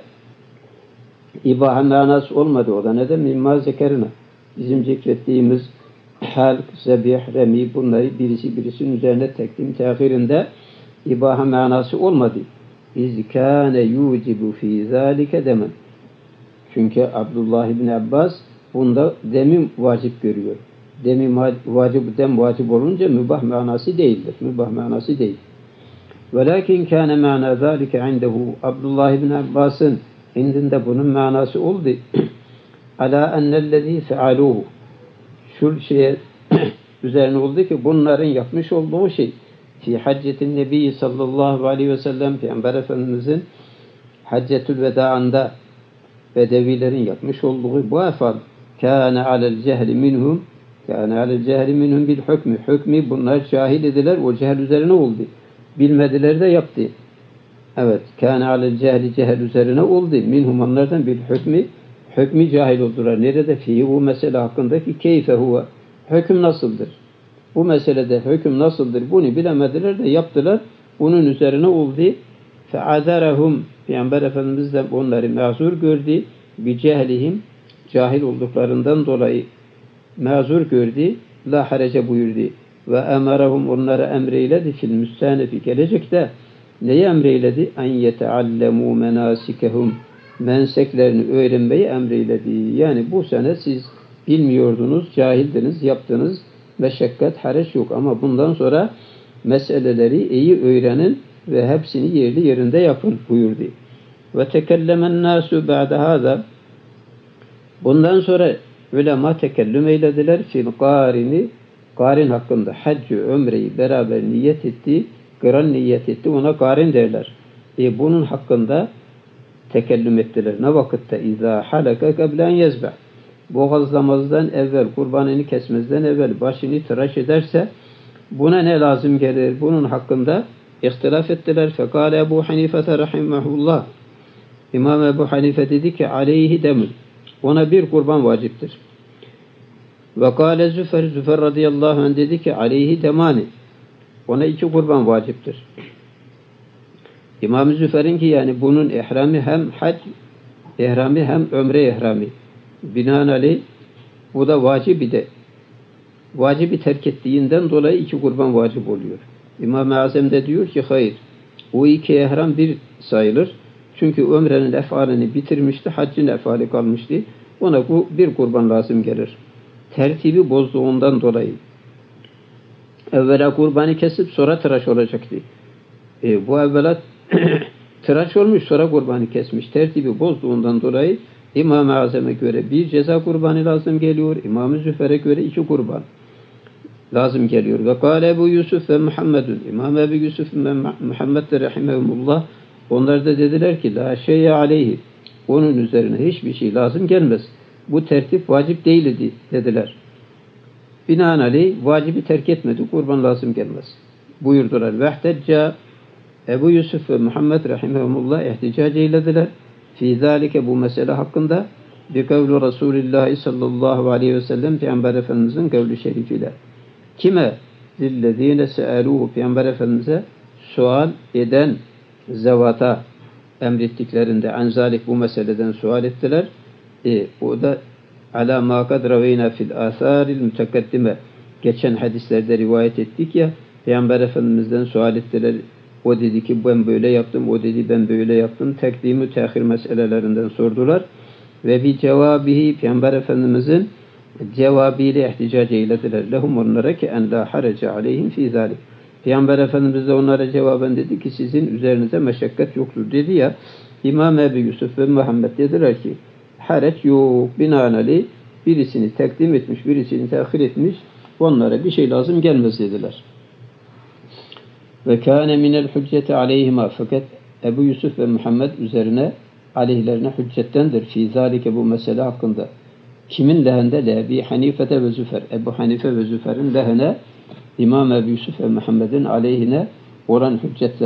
ibaha manası olmadı. O da neden? Mimma zekerine bizim zikrettiğimiz halk, zebih, remi bunları birisinin üzerine tekdim tehirinde ibaha manası olmadı. İz kâne yucibu fî zâlike demen. Çünkü Abdullah ibn Abbas bunda demin vacip görüyor. Demin vacip olunca mübah manası değildir. Mübah manası değil. Velakin kâne mâna zâlike indehu Abdullah ibn Abbas'ın indinde bunun manası oldu. Alâ ennellezî fealûhu şu şeye üzerine oldu ki bunların yapmış olduğu şey fi haccetin Nebi sallallahu aleyhi ve sellem Peygamber Efendimizin Haccetül Veda'ında Bedevilerin yapmış olduğu bu efal kâne alel cehli minhum bil hükmü bunlar cahil ediler o cehil üzerine oldu. Bilmediler de yaptı. Evet. Kâne alel cehli üzerine oldu. Minhum onlardan bil hükmü cahil oldular. Nerede? Fihi bu mesele hakkındaki keyfe huve. Hüküm nasıldır? Bu meselede hüküm nasıldır? Bunu bilemediler de yaptılar. Bunun üzerine oldu. Fe'azerahum Peygamber Efendimiz de onları mazur gördü. Bi cehlihim cahil olduklarından dolayı mazur gördü. La harece buyurdu. Ve emarahum onlara emreyledi fil müstanefi gelecekte. Neyi emreyledi? En yeteallemû menasikehum menseklerini öğrenmeyi emreyledi. Yani bu sene siz bilmiyordunuz, cahildiniz, yaptınız. Meşakkat, haraç yok. Ama bundan sonra meseleleri iyi öğrenin ve hepsini yerli yerinde yapın buyurdu. Ve tekellemen nasu ba'de hâzâ bundan sonra ulema tekellüm eylediler fil karin hakkında haccı, ömreyi beraber niyet etti, kıran niyet etti, ona karin derler. Bunun hakkında tekellüm ettiler. Ne vakitte? İzâ halaka keblen yezbe. Boğazlamazdan evvel, kurbanını kesmezden evvel başını tıraş ederse buna ne lazım gelir? Bunun hakkında ihtilaf ettiler. Fekâle Ebu Hanife rahimahullah. İmam Ebu Hanife dedi ki aleyhi demün. Ona bir kurban vaciptir. Ve kâle Züfer radıyallahu anh dedi ki aleyhi demani. Ona 2 kurban vaciptir. İmam-ı Züfer'in ki yani bunun ihrami hem hac ihrami hem ömre ihrami. Binaenaleyh bu da vacibi terk ettiğinden dolayı 2 kurban vacip oluyor. İmam-ı Azam da diyor ki hayır. O 2 ihram bir sayılır. Çünkü ömrenin efalini bitirmişti. Haccın efali kalmıştı. Ona bu bir kurban lazım gelir. Tertibi bozduğundan dolayı. Evvela kurbanı kesip sonra tıraş olacaktı. Bu evvela tıraş olmuş sonra kurbanı kesmiş. Tertibi bozduğundan dolayı İmam-ı Azam'a göre bir ceza kurbanı lazım geliyor. İmam-ı Züfer'e göre 2 kurban lazım geliyor. Ve kâle Ebu Yusuf ve Muhammedun. İmam Ebu Yusuf ve Muhammed de rahimehumullah onlar da dediler ki la şeyye aleyhi. Onun üzerine hiçbir şey lazım gelmez. Bu tertip vacip değildi dediler. Binaenaleyh vacibi terk etmedi. Kurban lazım gelmez. Buyurdular. Vehtecca Ebu Yusuf ve Muhammed rahimehumullah ihticac eylediler. Fî zâlike bu mesele hakkında bi kavlu Resulullah sallallahu aleyhi ve sellem Peygamber Efendimizin kavlu şerifiyle. Kime? Zillezîne se'elûhu Peygamber Efendimiz'e sual eden zevata emrettiklerinde enzalik bu meseleden sual ettiler. O da ala ma kad raveyna fil asaril mütekaddime. Geçen hadislerde rivayet ettik ya, Peygamber Efendimiz'den sual ettiler. O dedi ki ben böyle yaptım, o dedi ben böyle yaptım. Tekdim-i tehir meselelerinden sordular. Ve bir cevabihi Peygamber Efendimiz'in cevabıyla ihticac eylediler. Lehum onlara ki en la harece aleyhim fi zalik. Peygamber Efendimiz de onlara cevaben dedi ki sizin üzerinize meşakkat yoktur dedi ya. İmam Ebu Yusuf ve Muhammed dediler ki hareç yok. Binaenaleyh birisini tekdim etmiş, birisini tehir etmiş. Onlara bir şey lazım gelmez dediler. Ve kâne minel hücceti aleyhima. Fakat Ebu Yusuf ve Muhammed üzerine aleyhlerine hüccettendir. Fî zâlike bu mesele hakkında. Kimin lehinde? Ebi Hanifete ve Züfer. Ebu Hanife ve Züfer'in lehine İmam Ebu Yusuf ve Muhammed'in aleyhine olan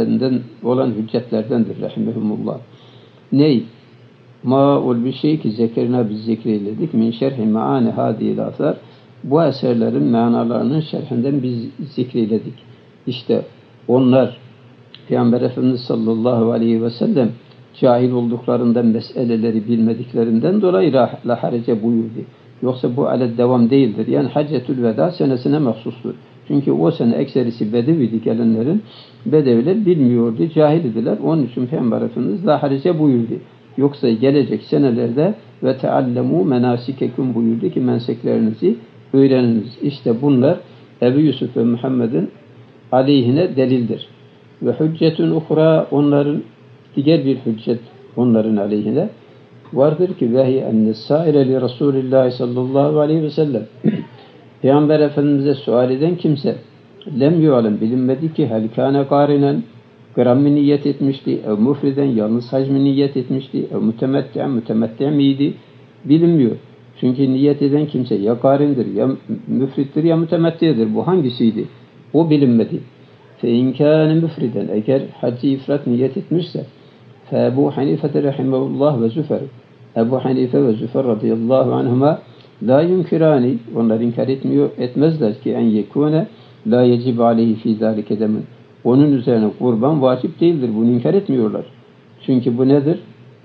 hüccetlerdendir. Rahimehumullah. Ney? Ma ol bir şey ki zekerina biz zikreyledik. Min şerhi maani hadiyel asar. Bu eserlerin manalarının şerhinden biz zikreyledik. İşte onlar Peygamber Efendimiz sallallahu aleyhi ve sellem cahil olduklarından meseleleri bilmediklerinden dolayı la harece buyurdu. Yoksa bu aled devam değildir. Yani Haccetül Veda senesine mahsustur. Çünkü o sene ekserisi Bedeviydi gelenlerin. Bedeviler bilmiyordu, cahil idiler. Onun için Peygamber Efendimiz la harece buyurdu. Yoksa gelecek senelerde ve teallemu menasikekum buyurdu ki menseklerinizi öğreniniz. İşte bunlar Ebu Yusuf ve Muhammed'in aleyhine delildir. Ve hüccetün uhra onların diğer bir hüccet onların aleyhine vardır ki vehi enne-sâire li Resulillah sallallahu aleyhi ve sellem. Peygamber Efendimiz'e sual eden kimse lem yu'alem bilinmedi ki hel kâne kârinen gram mı niyet etmişti, ev mufriden yalnız hac mı niyet etmişti, ev mütemetti miydi bilinmiyor. Çünkü niyet eden kimse ya karindir, ya müfrittir, ya mütemettidir. Bu hangisiydi? O bilinmedi. Fe in kâne müfriden eğer haccı ifrat niyet etmişse fe Ebu Hanife rahimehullah ve Züfer Ebu Hanife ve Züfer radıyallahu anhuma la yunkirani onlar inkar etmezler ki en yekune la yecib aleyhi fi zâlike demin. Onun üzerine kurban vacip değildir. Bunu inkar etmiyorlar. Çünkü bu nedir?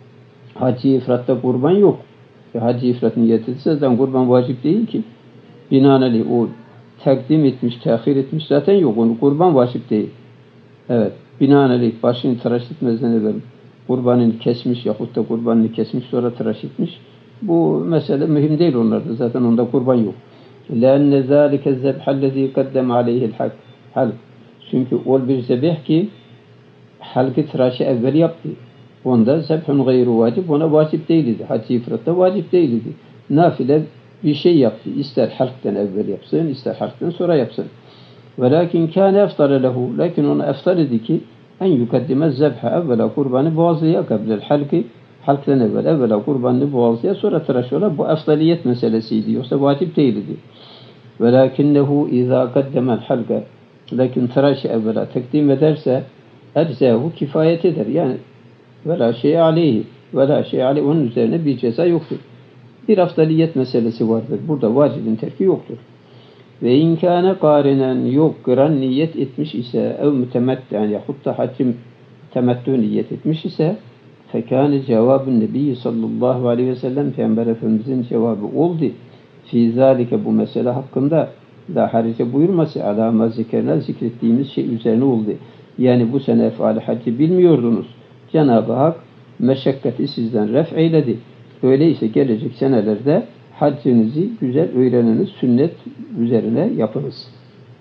Hacı ifratta kurban yok. Hacı ifrat niyet etse zaten kurban vacip değil ki. Binaenaleyh o takdim etmiş, tehir etmiş zaten yok. Onun kurban vacip değil. Evet. Binaenaleyh başını tıraş etmezden evvel kurbanını kesmiş yahut da kurbanını kesmiş sonra tıraş etmiş. Bu mesele mühim değil onlarda. Zaten onda kurban yok. لَاَنَّ ذَٰلِكَ الزَّبْحَ الَّذ۪ي قَدَّمَ عَلَيْهِ الْحَلْقِ Çünkü o bir zebih ki halkı tıraşı evvel yaptı. Onda zebhun gayru vacip, ona vacip değildi. Hacı ifratta vacip değildi. Nafile bir şey yaptı. İster halktan evvel yapsın, ister halktan sonra yapsın. Velakin kâne eftare lehu. Lakin ona eftar idi ki en yukaddime zebhe evvela kurbanı boğazlıya kablel halki. Halktan evvela kurbanını boğazlıya sonra tıraş ola. Bu eftaliyet meselesiydi. Yoksa vacip değildi. Velakinnehu izâ kaddemel halka. Lakin tıraşı evvela takdim ederse eczehu kifayet eder. Yani vela şey aleyhi. Vela şey aleyhi. Onun üzerine bir ceza yoktur. Bir afdaliyet meselesi vardır. Burada vacibin terki yoktur. Ve inkâne kârinen yok kıran niyet etmiş ise ev mütemetten yahut da haccım temettü niyet etmiş ise fekâne cevabın Nebi sallallahu aleyhi ve sellem Peygamber Efendimizin cevabı oldu. Fî zâlike bu mesele hakkında la harice buyurması alâma zikrettiğimiz şey üzerine oldu. Yani bu sene efali haccı bilmiyordunuz. Cenab-ı Hak meşakkati sizden ref eyledi. Öyleyse gelecek senelerde haccınızı güzel öğreniniz, sünnet üzerine yapınız.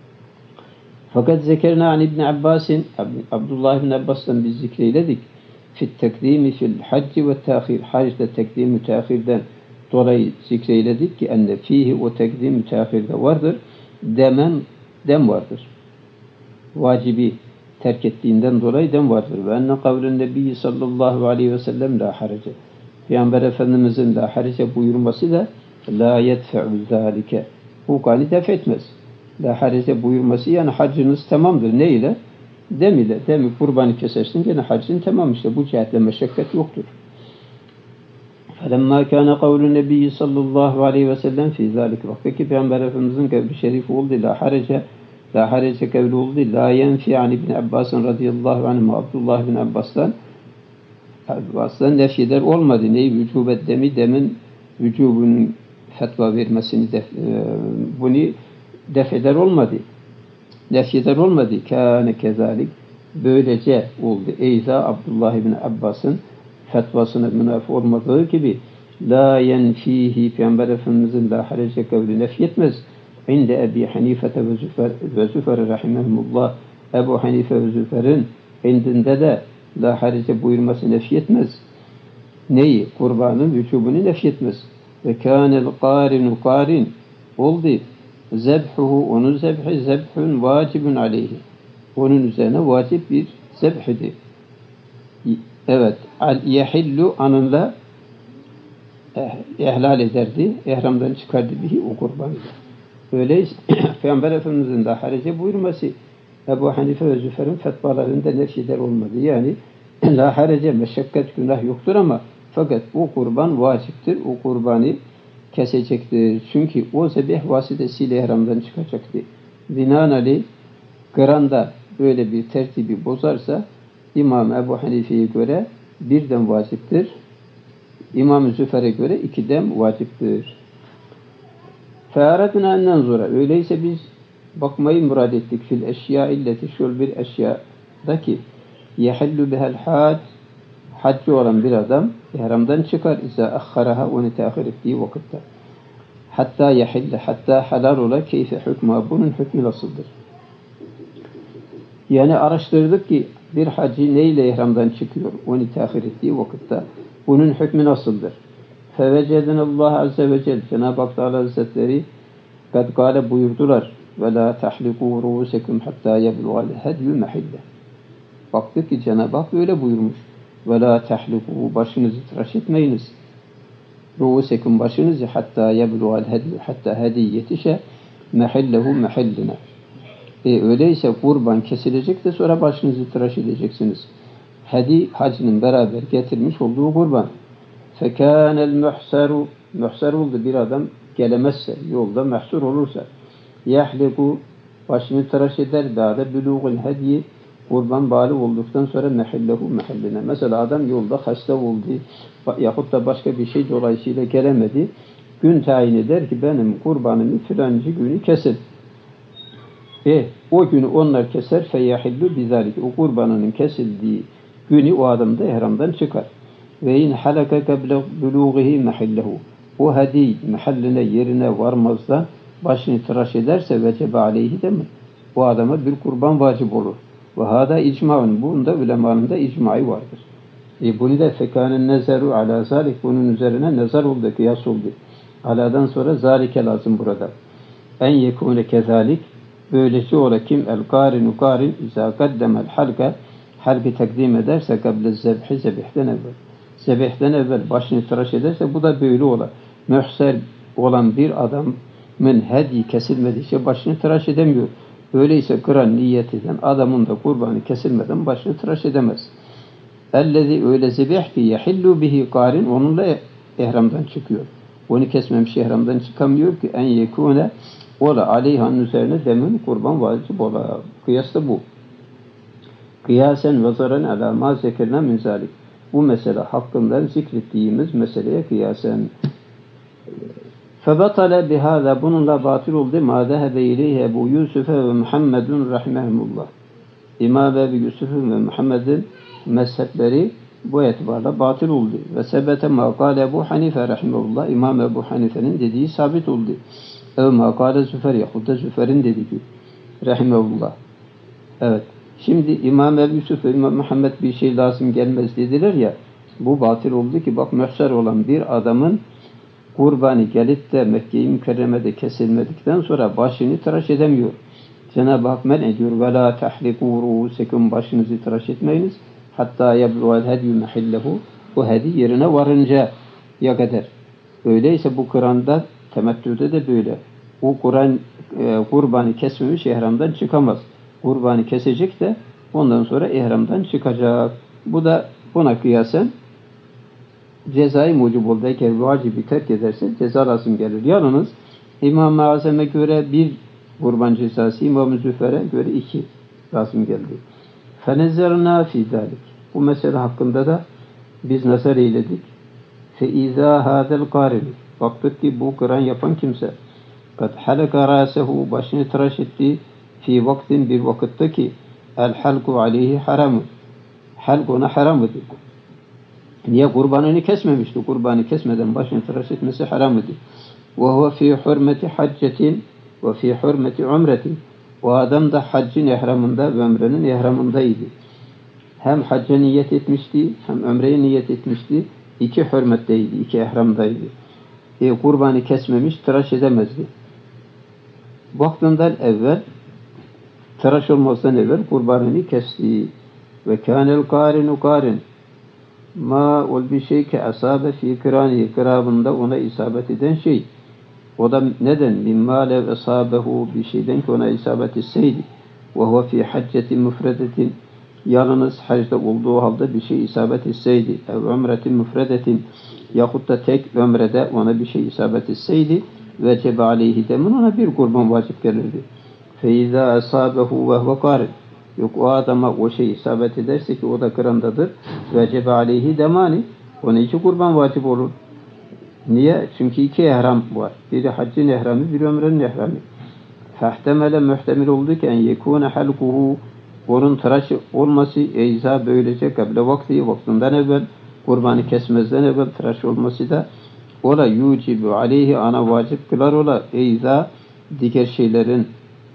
Fakat zekerna an İbn Abbas'in Abdullah ibn Abbas'tan biz zikreyledik. Fit tekdimi fil hacci ve tehir. Hacda tekdim-i tehirden dolayı zikreyledik ki enne fihi o tekdim-i tehirde vardır. Dem vardır. Vacibi terk ettiğinden dolayı dem vardır. Ve enne kavlün Nebi sallallahu aleyhi ve sellem la harece. Peygamber Efendimizin la harece buyurması da la yedfe'u zâlike. Bu kani def etmez. La harece buyurması yani haccınız tamamdır. Ne ile? Dem ile. Demi kurbanı kesersin gene haccın tamam işte. Bu cihetle meşakkat yoktur. فَلَمَّا كَانَ قَوْلُ النَّبِيِّ sallallahu aleyhi ve sellem fî zâlike. Vaktaki Peygamber Efendimizin kavli şerifi oldu. La harece kavli oldu. La yenfi an İbn Abbas'ın radıyallahu anh Abdullah bin Abbas'tan nefyeder olmadı. Neyi? Vücubet demin vücubunun fetva vermesini bunu defeder olmadı. Nefyeder olmadı. Kâne kezalik. Böylece oldu. Eyza Abdullah ibn Abbas'ın fetvasına münafı olmadığı gibi la yenfihi Peygamber Efendimiz'in la harece kavli nefyetmez. İnde Ebi Hanife ve Züfer rahimehumullah, Ebu Hanife ve Züfer'in indinde de la harece buyurması nefyetmez. Neyi? Kurbanın vücubunu nefyetmez. Ve kânel qârinu qârin oldu. Zebhuhu, onun zebhi zebhun vacibun aleyhi. Onun üzerine vacip bir zebhidir. Evet. Yehillu anınla ihlal ederdi. İhramdan çıkardı bihi o kurbanı. Öyleyse Peygamber Efendimiz'in de harece buyurması Ebu Hanife ve Züfer'in fetvalarında nefyeder olmadı. Yani la harece meşakkat günah yoktur ama fakat o kurban vaciptir. O kurbanı kesecektir. Çünkü o zebih vasıtasıyla ihramdan çıkacaktı. Binaenaleyh kıranda böyle bir tertibi bozarsa İmam Ebu Hanife'ye göre birden vaciptir. İmam Züfer'e göre ikiden vaciptir. Fe'aretna ennен zora. Öyleyse biz bakmayı murad ettik fil eşya illeti şöyle bir eşyadaki yehillu bihel hac haccı olan bir adam ihramdan çıkar ise ahharaha onu teahhir ettiği vakitte. Hatta yehille hatta halal ola keyfe hükmü bunun hükmü nasıldır? Yani araştırdık ki bir hacı neyle ihramdan çıkıyor onu teahhir ettiği vakitte bunun hükmü nasıldır? Fevecedin Allah Azze ve Celle Cenab-ı Hak Teala Hazretleri kad gale buyurdular ve la tahliku ruusekum hatta yebluğal hedyu mehille. Baktık ki Cenab-ı Hak böyle buyurmuş. Ve la tahliku başınızı tıraş etmeyiniz. Ruusekum başınızı hatta yebluğal hedyu hatta hedi yetişe mehillehu mehilline. Öyleyse kurban kesilecek de sonra başınızı tıraş edeceksiniz. Hedi hacının beraber getirmiş olduğu kurban. Fekânel muhsaru muhsar oldu bir adam gelemezse, yolda mahsur olursa yahliku başını tıraş eder daha da bülûgul hediyi kurban bâlig olduktan sonra mehillehu mehelline. Mesela adam yolda hasta oldu yahut da başka bir şey dolayısıyla gelemedi. Gün tayin eder ki benim kurbanımı filancı günü kesin. O günü onlar keser feyahillu bizalik. O kurbanının kesildiği günü o adam da ihramdan çıkar. Ve in halaka kable buluğihi mahillehu. O hadi mahalline yerine varmazdan başını tıraş ederse vecebe aleyhi de mi? O adama bir kurban vacip olur. Ve hada icmaun. Bunda ulemanın da icmai vardır. Bunu da fekânen nezeru ala zalik. Bunun üzerine nezar oldu, kıyas oldu. Aladan sonra zalike lazım burada. En yekûne kezalik. Böylece ola kim el qarinu qarin izâ kaddemel halka halkı takdim ederse kable zebhi zebihten evvel. Zebihten evvel başını tıraş ederse bu da böyle ola. Mühser olan bir adamın hedi kesilmediyse başını tıraş edemiyor. Öyleyse kıran niyet eden adamın da kurbanı kesilmeden başını tıraş edemez. Ellezî öyle zebih ki yehillu bihi qarin onunla ihramdan çıkıyor. Onu kesmemiş ihramdan çıkamıyor ki en yekûne ola aleyhanın üzerine demin kurban vacip ola. Kıyas da bu. Kıyasen ve zaren ala ma zekerna min zalik. Bu mesele hakkında zikrettiğimiz meseleye kıyasen. Febatale bihâzâ bununla batıl oldu. Mâ zehebe ileyhe Ebu Yusuf ve Muhammedun rahimehumullah. İmam Ebu Yusuf ve Muhammed'in mezhepleri bu etibarla batıl oldu. Ve sebete mâ kâle Ebu Hanife rahimehullah. İmam Ebu Hanife'nin dediği sabit oldu. Ev mâ kâle Züfer yahut da Züfer'in dediği rahimehullah. Evet. Şimdi İmam Ebu Yusuf ve İmam Muhammed bir şey lazım gelmez dediler ya. Bu batıl oldu ki bak mühser olan bir adamın kurbanı gelip de Mekke-i Mükerreme'de kesilmedikten sonra başını tıraş edemiyor. Cenab-ı Hak men ediyor. Ve la tahliku ruusekum başınızı tıraş etmeyiniz. Hatta yebluğal hedyu mehillehu. O hedi yerine varınca ya kadar. Öyleyse bu Kur'an'da temettüde de böyle. O kurbanı kesmemiş ihramdan çıkamaz. Kurbanı kesecek de ondan sonra ihramdan çıkacak. Bu da buna kıyasen cezai mucub oldu. Eğer vacibi terk ederse ceza lazım gelir. Yalnız İmam-ı Azam'a göre bir kurban cezası, İmam-ı Züfer'e göre 2 lazım geldi. فَنَزَّرْنَا فِي ذَلِكِ Bu mesele hakkında da biz nazar eyledik. فَاِذَا هَذَا الْقَارِنِ Baktık ki bu kıran yapan kimse kad halaka rasehu, başını tıraş etti, fi vaktin, bir vakitte ki el halku aleyhi haramu, halk ona haram idi. Niye? Kurbanını kesmemişti. Kurbanı kesmeden başını tıraş etmesi haram idi. Ve huve fi hurmeti haccetin ve fi hurmeti umretin. O adam da haccın ihramında ve ömrenin ihramındaydı. Hem hacca niyet etmişti, hem ömreye niyet etmişti. İki hürmetteydi, iki ihramdaydı. Kurbanı kesmemiş, tıraş edemezdi. Vaktinden evvel, tıraş olmazdan evvel kurbanını kesti. Ve kânel kârinu kârin. Ma ol bir şey ki asabe fi kırani, kırabında ona isabet eden şey. O da neden? Mimma lev asabehu, bir şeyden ki ona isabet etseydi. Ve huve fi haccetin müfredetin, yalnız hacda olduğu halde bir şey isabet etseydi. Ev ömretin müfredetin, yahut da tek ömrede ona bir şey isabet etseydi. Vecebe aleyhi demin, ona bir kurban vacip gelirdi. Feiza asabehu ve huve kârin. Yok, o adama o şey isabet ederse ki o da kırandadır. Vecebe aleyhi demani, ona iki kurban vacip olur. Niye? Çünkü iki ihram var. Biri haccın ihramı, biri ömrenin ihramı. Fehtemele, muhtemel oldu ki en yekûne halkuhu, onun tıraşı olması, eyza böylece kable vakti, vaktinden evvel, kurbanı kesmezden evvel tıraş olması da ola yucibu aleyhi, ana vacip kılar ola, eyza diğer şeylerin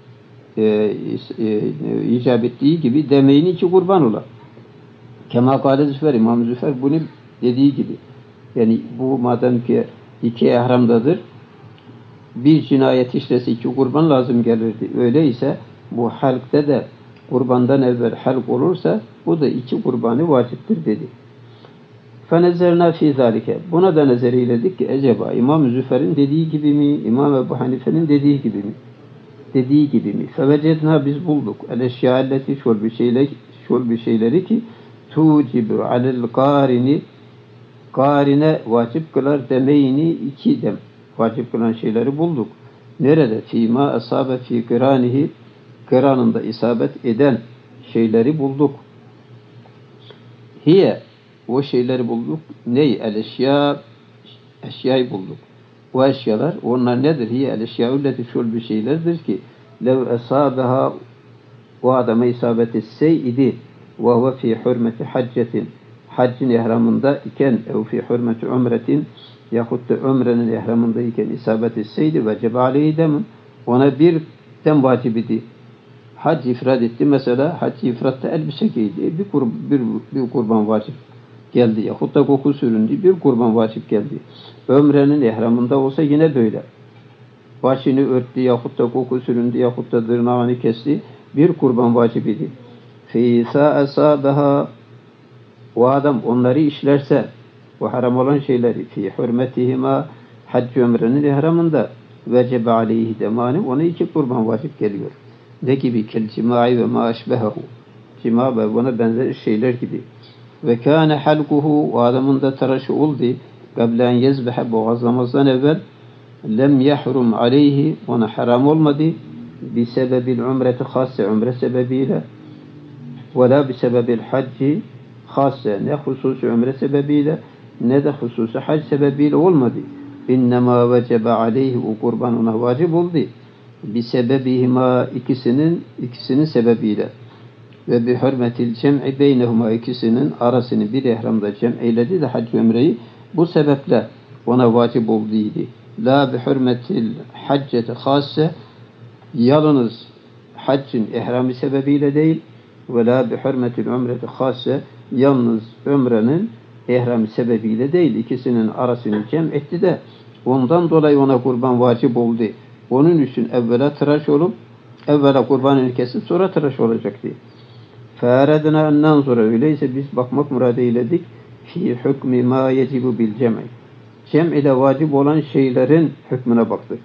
icap ettiği gibi demeyin iki kurban ola. Kema kâle Züfer, İmam Züfer bunu dediği gibi. Yani bu madem ki iki ihramdadır, bir cinayet işlese iki kurban lazım gelirdi. Öyleyse bu halkte de kurbandan evvel halk olursa bu da iki kurbanı vaciptir dedi. فَنَزَرْنَا ف۪ي ذَٰلِكَ, buna da nazar eyledik ki acaba İmam Züfer'in dediği gibi mi, İmam Ebu Hanife'nin dediği gibi mi? Dediği gibi mi? فَوَجَدْنَا, biz bulduk. اَلَشْيَاءَ şol bir şeyleri ki تُوْجِبُ عَلَى الْقَارِنِ, karine vacip kılar demeyini, iki dem vacip kılan şeyleri bulduk. Nerede? Fîmâ asâbe fî kırânihi, kıranında isabet eden şeyleri bulduk. Hiye, o şeyleri bulduk. Ney? El-eşyâ, eşyayı bulduk. O eşyalar, onlar nedir? Hiye el-eşyâ'ülleti, şol bir şeylerdir ki lev esâbeha, o adama isabet etseydi ve huve fî hürmeti haccetin, haccın ihramında iken, ev fi hürmeti umretin, yahut da ömrenin ihramında iken isabet etseydi vecebe aleyhi demin, ona bir dem vacip idi. Hac ifrad etti mesela, hac ifratta elbise giydi, bir kurban vacip geldi. Yahut da koku süründü, bir kurban vacip geldi. Ömrenin ihramında olsa yine böyle. Başını örttü, yahut da koku süründü, yahut da tırnağını kesti, bir kurban vacip idi. Fîsâ esâbeha, o adam onları işlerse, o haram olan şeyleri, fi hürmetihima, hac ömrenin ihramında vecebe aleyhi demani, ona iki kurban vacip geliyor. Ne gibi? Kel cimai ve ma eşbehehu, cima ve buna benzer şeyler gibi. Ve kâne halkuhu, o adamın da tıraşı oldu, kablen yezbehe, boğazlamazdan evvel, lem yahrum aleyhi, ona haram olmadı, bi sebebil umreti hasse, umre sebebiyle, ve la bi sebebil hacci hasse, ne hususi umre sebebiyle ne de hususi hac sebebiyle olmadı. İnnemâ vecebe aleyhi, o kurban ona vacip oldu. Bi sebebihima, ikisinin sebebiyle. Ve bi hürmetil cem'i beynehuma, ikisinin arasını bir ihramda cem eyledi de hac ömreyi, bu sebeple ona vacip olduydu. La bi hürmetil hacceti hasse, yalnız haccın ihramı sebebiyle değil, ve la bi hürmetil umreti hasse, yalnız ömrenin ihramı sebebiyle değil, ikisinin arasını cem etti de ondan dolayı ona kurban vacip oldu. Onun için evvela tıraş olup, evvela kurbanını kesip sonra tıraş olacaktı. فَاَرَدْنَا اَنْ نَنْظُرَ, öyleyse biz bakmak murad eyledik. فِي حُكْمِ مَا يَجِبُ بِالْجَمْعِ, cem ile vacip olan şeylerin hükmüne baktık.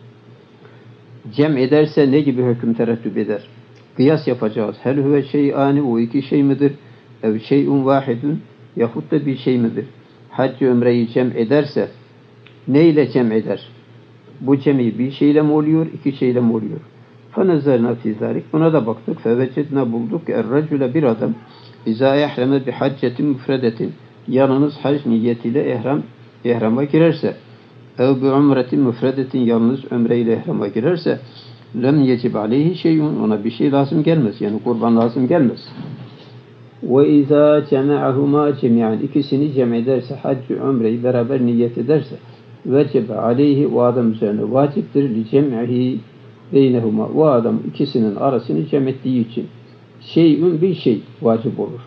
Cem ederse ne gibi hüküm terettüp eder? Kıyas yapacağız. Hel huve şey'ani, o iki şey midir? Ev şey'un vahidun, yahut da bir şey midir? Hac ömreyi cem ederse ne ile cem eder? Bu cemi bir şeyle mi oluyor, iki şeyle mi oluyor? فَنَزَرْنَا فِي ذَٰلِكَ, buna da baktık. فَوَجَدْنَا, bulduk ki er-racule, bir adam اِذَا يَحْرَمَ بِحَجَّةٍ مُفْرَدَةٍ, yalnız hac niyetiyle ihrama girerse, ev bi umretin müfredetin yalnız ömreyle ihrama girerse lem yecib aleyhi şeyun, ona bir şey lazım gelmez. Yani kurban lazım gelmez. Ve izâ cema'ahuma cemi'an, ikisini cem ederse, haccı ömreyi beraber niyet ederse, vecebe aleyhi, o adam üzerine vaciptir, li cem'ihi beynehuma, o adam ikisinin arasını cem ettiği için şeyün bir şey vacip olur.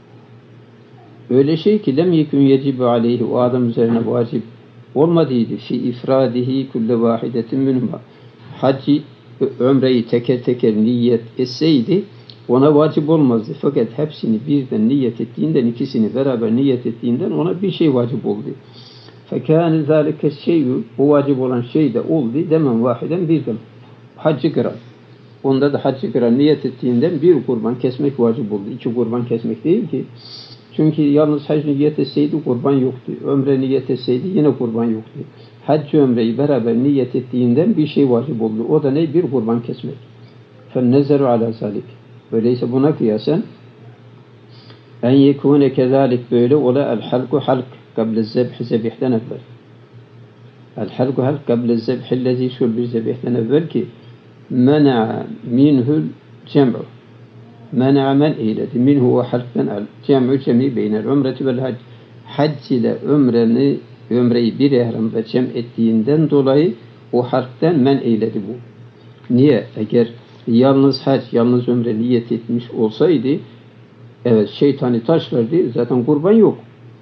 Öyle şey ki lem yekun yecibu aleyhi, o adam üzerine vacip olmadıydı fi ifradihi kulle vahidetin minhuma, haccı ömreyi teker teker niyet etseydi ona vacip olmazdı. Fakat hepsini birden niyet ettiğinden, ikisini beraber niyet ettiğinden ona bir şey vacip oldu. Fekâne zâlike şey'u, bu vacip olan şey de oldu demen vahiden birden. Haccı kıran. Onda da haccı kıran niyet ettiğinden bir kurban kesmek vacip oldu. İki kurban kesmek değil ki. Çünkü yalnız hac niyet etseydi kurban yoktu. Ömre niyet etseydi yine kurban yoktu. Hac ömreyi beraber niyet ettiğinden bir şey vacip oldu. O da ne? Bir kurban kesmek. فَالنَّزَرُ عَلَى ذَلِكِ. Öyleyse buna kıyasen en yekûne kezalik, böyle ola el halku halk kable zebh, zebihten evvel. El halku halk kable zebhillezi, şul bir zebihten evvel ki mena'a minhul cem'u, mena'a men eyledi minhu ve halkten el cem'u cem'i beynel umreti vel hac, hac ile ömreyi bir ihramda cem ettiğinden dolayı o halkten men eyledi bu. Niye? Eğer yalnız hac, yalnız ömre niyet etmiş olsaydı, evet, şeytani taşlardı, zaten kurban yok.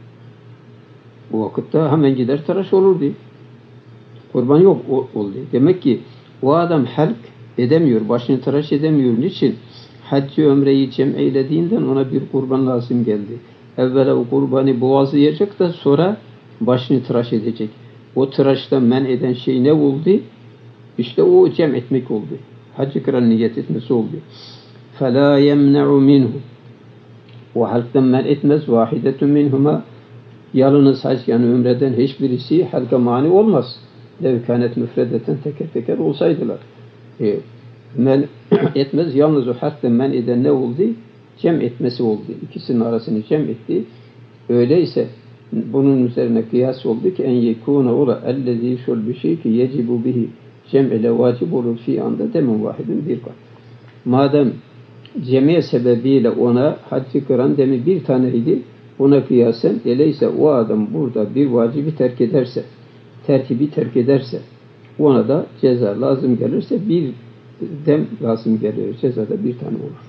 Bu vakitte hemen gider tıraş olurdu. Kurban yok oldu. Demek ki o adam halk edemiyor, başını tıraş edemiyor. Niçin? Haccı ömreyi cem eylediğinden ona bir kurban lazım geldi. Evvela o kurbanı boğazlayacak da sonra başını tıraş edecek. O tıraştan men eden şey ne oldu? İşte o cem etmek oldu. Haccı kıran niyet etmesi oldu. فَلَا يَمْنَعُ مِنْهُ, o halktan men etmez, vahidetun minhuma, yalnız hac yani ömreden hiçbirisi halka mani olmaz. Levkânet müfredeten, teker teker olsaydılar. Men etmez, yalnız o halktan men eden ne oldu? Cem etmesi oldu. İkisinin arasını cem etti. Öyleyse bunun üzerine kıyas oldu ki en yekûne ola ellezî şol bir şey ki yecibu bihi, cem ile vacip olur fi anda demin vahidin bir kat. Madem cemiye sebebiyle ona haccı kıran demi bir taneydi, ona kıyasen öyleyse o adam burada bir vacibi terk ederse, tertibi terk ederse, ona da ceza lazım gelirse bir dem lazım gelir. Ceza da bir tane olur.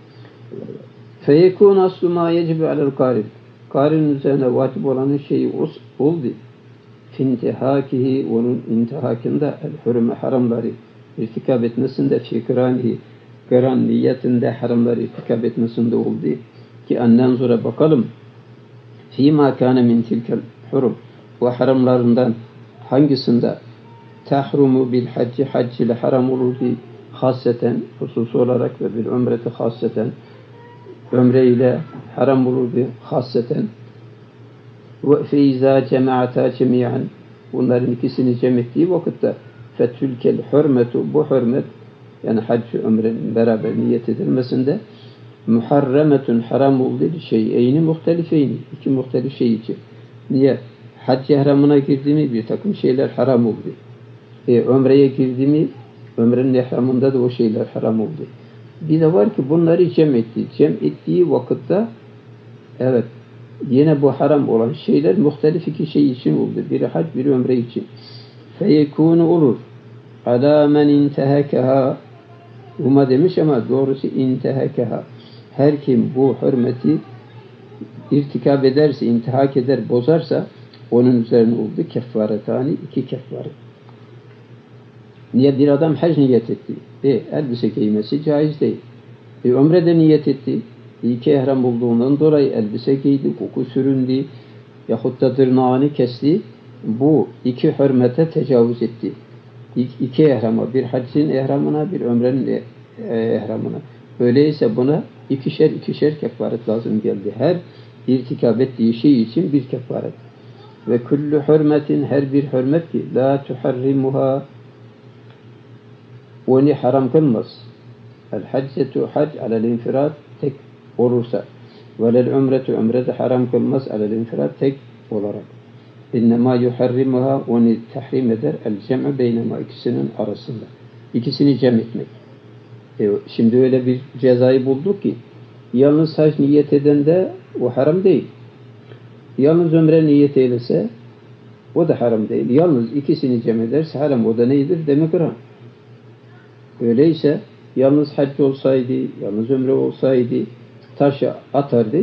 Feyekûn aslu mâ yecibu alel kârin. Kârinin üzerine vacip olanın şeyi oldu. Fintihakihi, onun intihakında el hürme, haramları irtikab etmesinde, fi kıranihi, kıran niyetinde haramları irtikab etmesinde oldu ki annen zora bakalım fîmâ kâne min tilkel hurum, o haramlarından hangisinde tahrumu bil hacci, hac ile haram olurdu hasseten, husus olarak, ve bil umreti hasseten, ömre ile haram olurdu hasseten, ve feyza cemaata cemiyan, bunların ikisini cem ettiği vakitte fetülkel hürmetu, bu hürmet yani hac-ı ömrenin beraber niyet edilmesinde muharremetun, haram olduğu şeyeyni muhtelifeyni, iki muhtelif şey için. Niye? Hac ihramına girdi mi bir takım şeyler haram oldu. Ömreye girdi mi ömrenin ihramında da o şeyler haram oldu. Bir de var ki bunları cem etti. Cem ettiği vakitte evet, yine bu haram olan şeyler muhtelif iki şey için oldu. Biri hac, biri ömre için. Feyekûnu olur. Alâ men intehekeha, Huma demiş ama doğrusu intehekeha. Her kim bu hürmeti irtikab ederse, intihak eder, bozarsa onun üzerine oldu kefaretani, iki kefaret. Niye? Bir adam hac niyet etti. Elbise giymesi caiz değil. Ömrede niyet etti. İki ihram olduğundan dolayı elbise giydi, koku süründü yahut da tırnağını kesti. Bu iki hürmete tecavüz etti. İki ihrama, bir haccın ihramına, bir ömrenin ihramına. Öyleyse buna ikişer kefaret lazım geldi. Her irtikab ettiği şey için bir kefaret. Ve kullu hürmetin, her bir hürmet ki la tuharrimuha, onu haram kılmaz. El haccetu hac alel infirat, tek olursa. Velel umretu, umrede haram kılmaz alel infirat, tek olarak. İnnemâ yuharrimuha, onu tahrim eder. El cem'u beynema, ikisinin arasında. İkisini cem etmek. Şimdi öyle bir cezayı bulduk ki yalnız hac niyet eden de o haram değil. Yalnız ömre niyet eylese o da haram değil. Yalnız ikisini cem ederse haram. O da neydir? Demek haram. Öyleyse yalnız hac olsaydı, yalnız ömre olsaydı taşı atardı,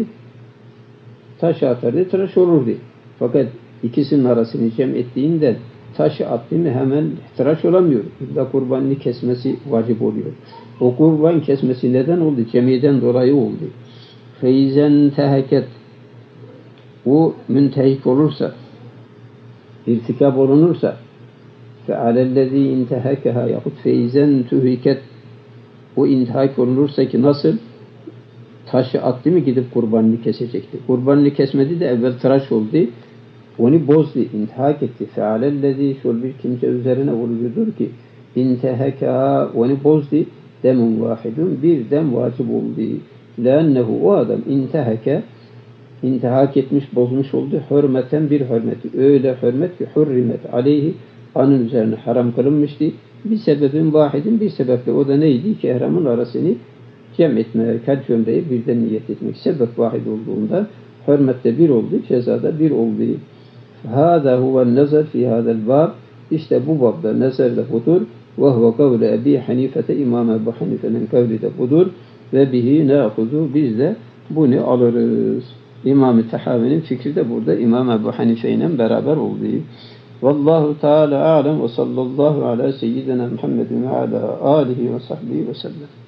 tıraş olurdu. Fakat ikisinin arasını cem ettiğinden taşı attı mı hemen tıraş olamıyor. İlla kurbanını kesmesi vacip oluyor. O kurban kesmesi neden oldu? Cemiyeden dolayı oldu. Feyzen teheket, o müntehik olursa, irtikab olunursa, fealellezî intehekeha yahut feyzen tühiket, o intihak olunursa ki nasıl? Taşı attı mı gidip kurbanını kesecekti. Kurbanını kesmedi de evvel tıraş oldu. Onu bozdu, intihak etti. Fealellezî, şöyle bir kimse üzerine vurucudur ki inteheka, onu bozdu. Demun vahidun, bir dem vacip oldu. Lennehu, o adam intihak etmiş, bozmuş oldu. Hürmeten, bir hürmeti. Öyle hürmet ki hurrimet aleyhi, anın üzerine haram kılınmıştı. Bir sebebin vahidin, bir sebeple. O da neydi? İki ihramın arasını cem etmek, hac ömreyi birden niyet etmek. Sebep vahid olduğunda hürmette bir oldu, cezada bir oldu. Hâzâ huvel nazar fî hâzel bâb. İşte bu babda nazar da budur. Ve huve kavle Ebi Hanifete, İmam Ebu Hanife'nin kavli de budur. Ve bihi nâhuzu, biz de bunu alırız. İmam-ı Tahavi'nin fikri de burada İmam Ebu Hanife ile beraber oldu. Vallahu Teala alem ve sallallahu ala seyyidina Muhammedin ve ala alihi ve sahbihi ve sellem.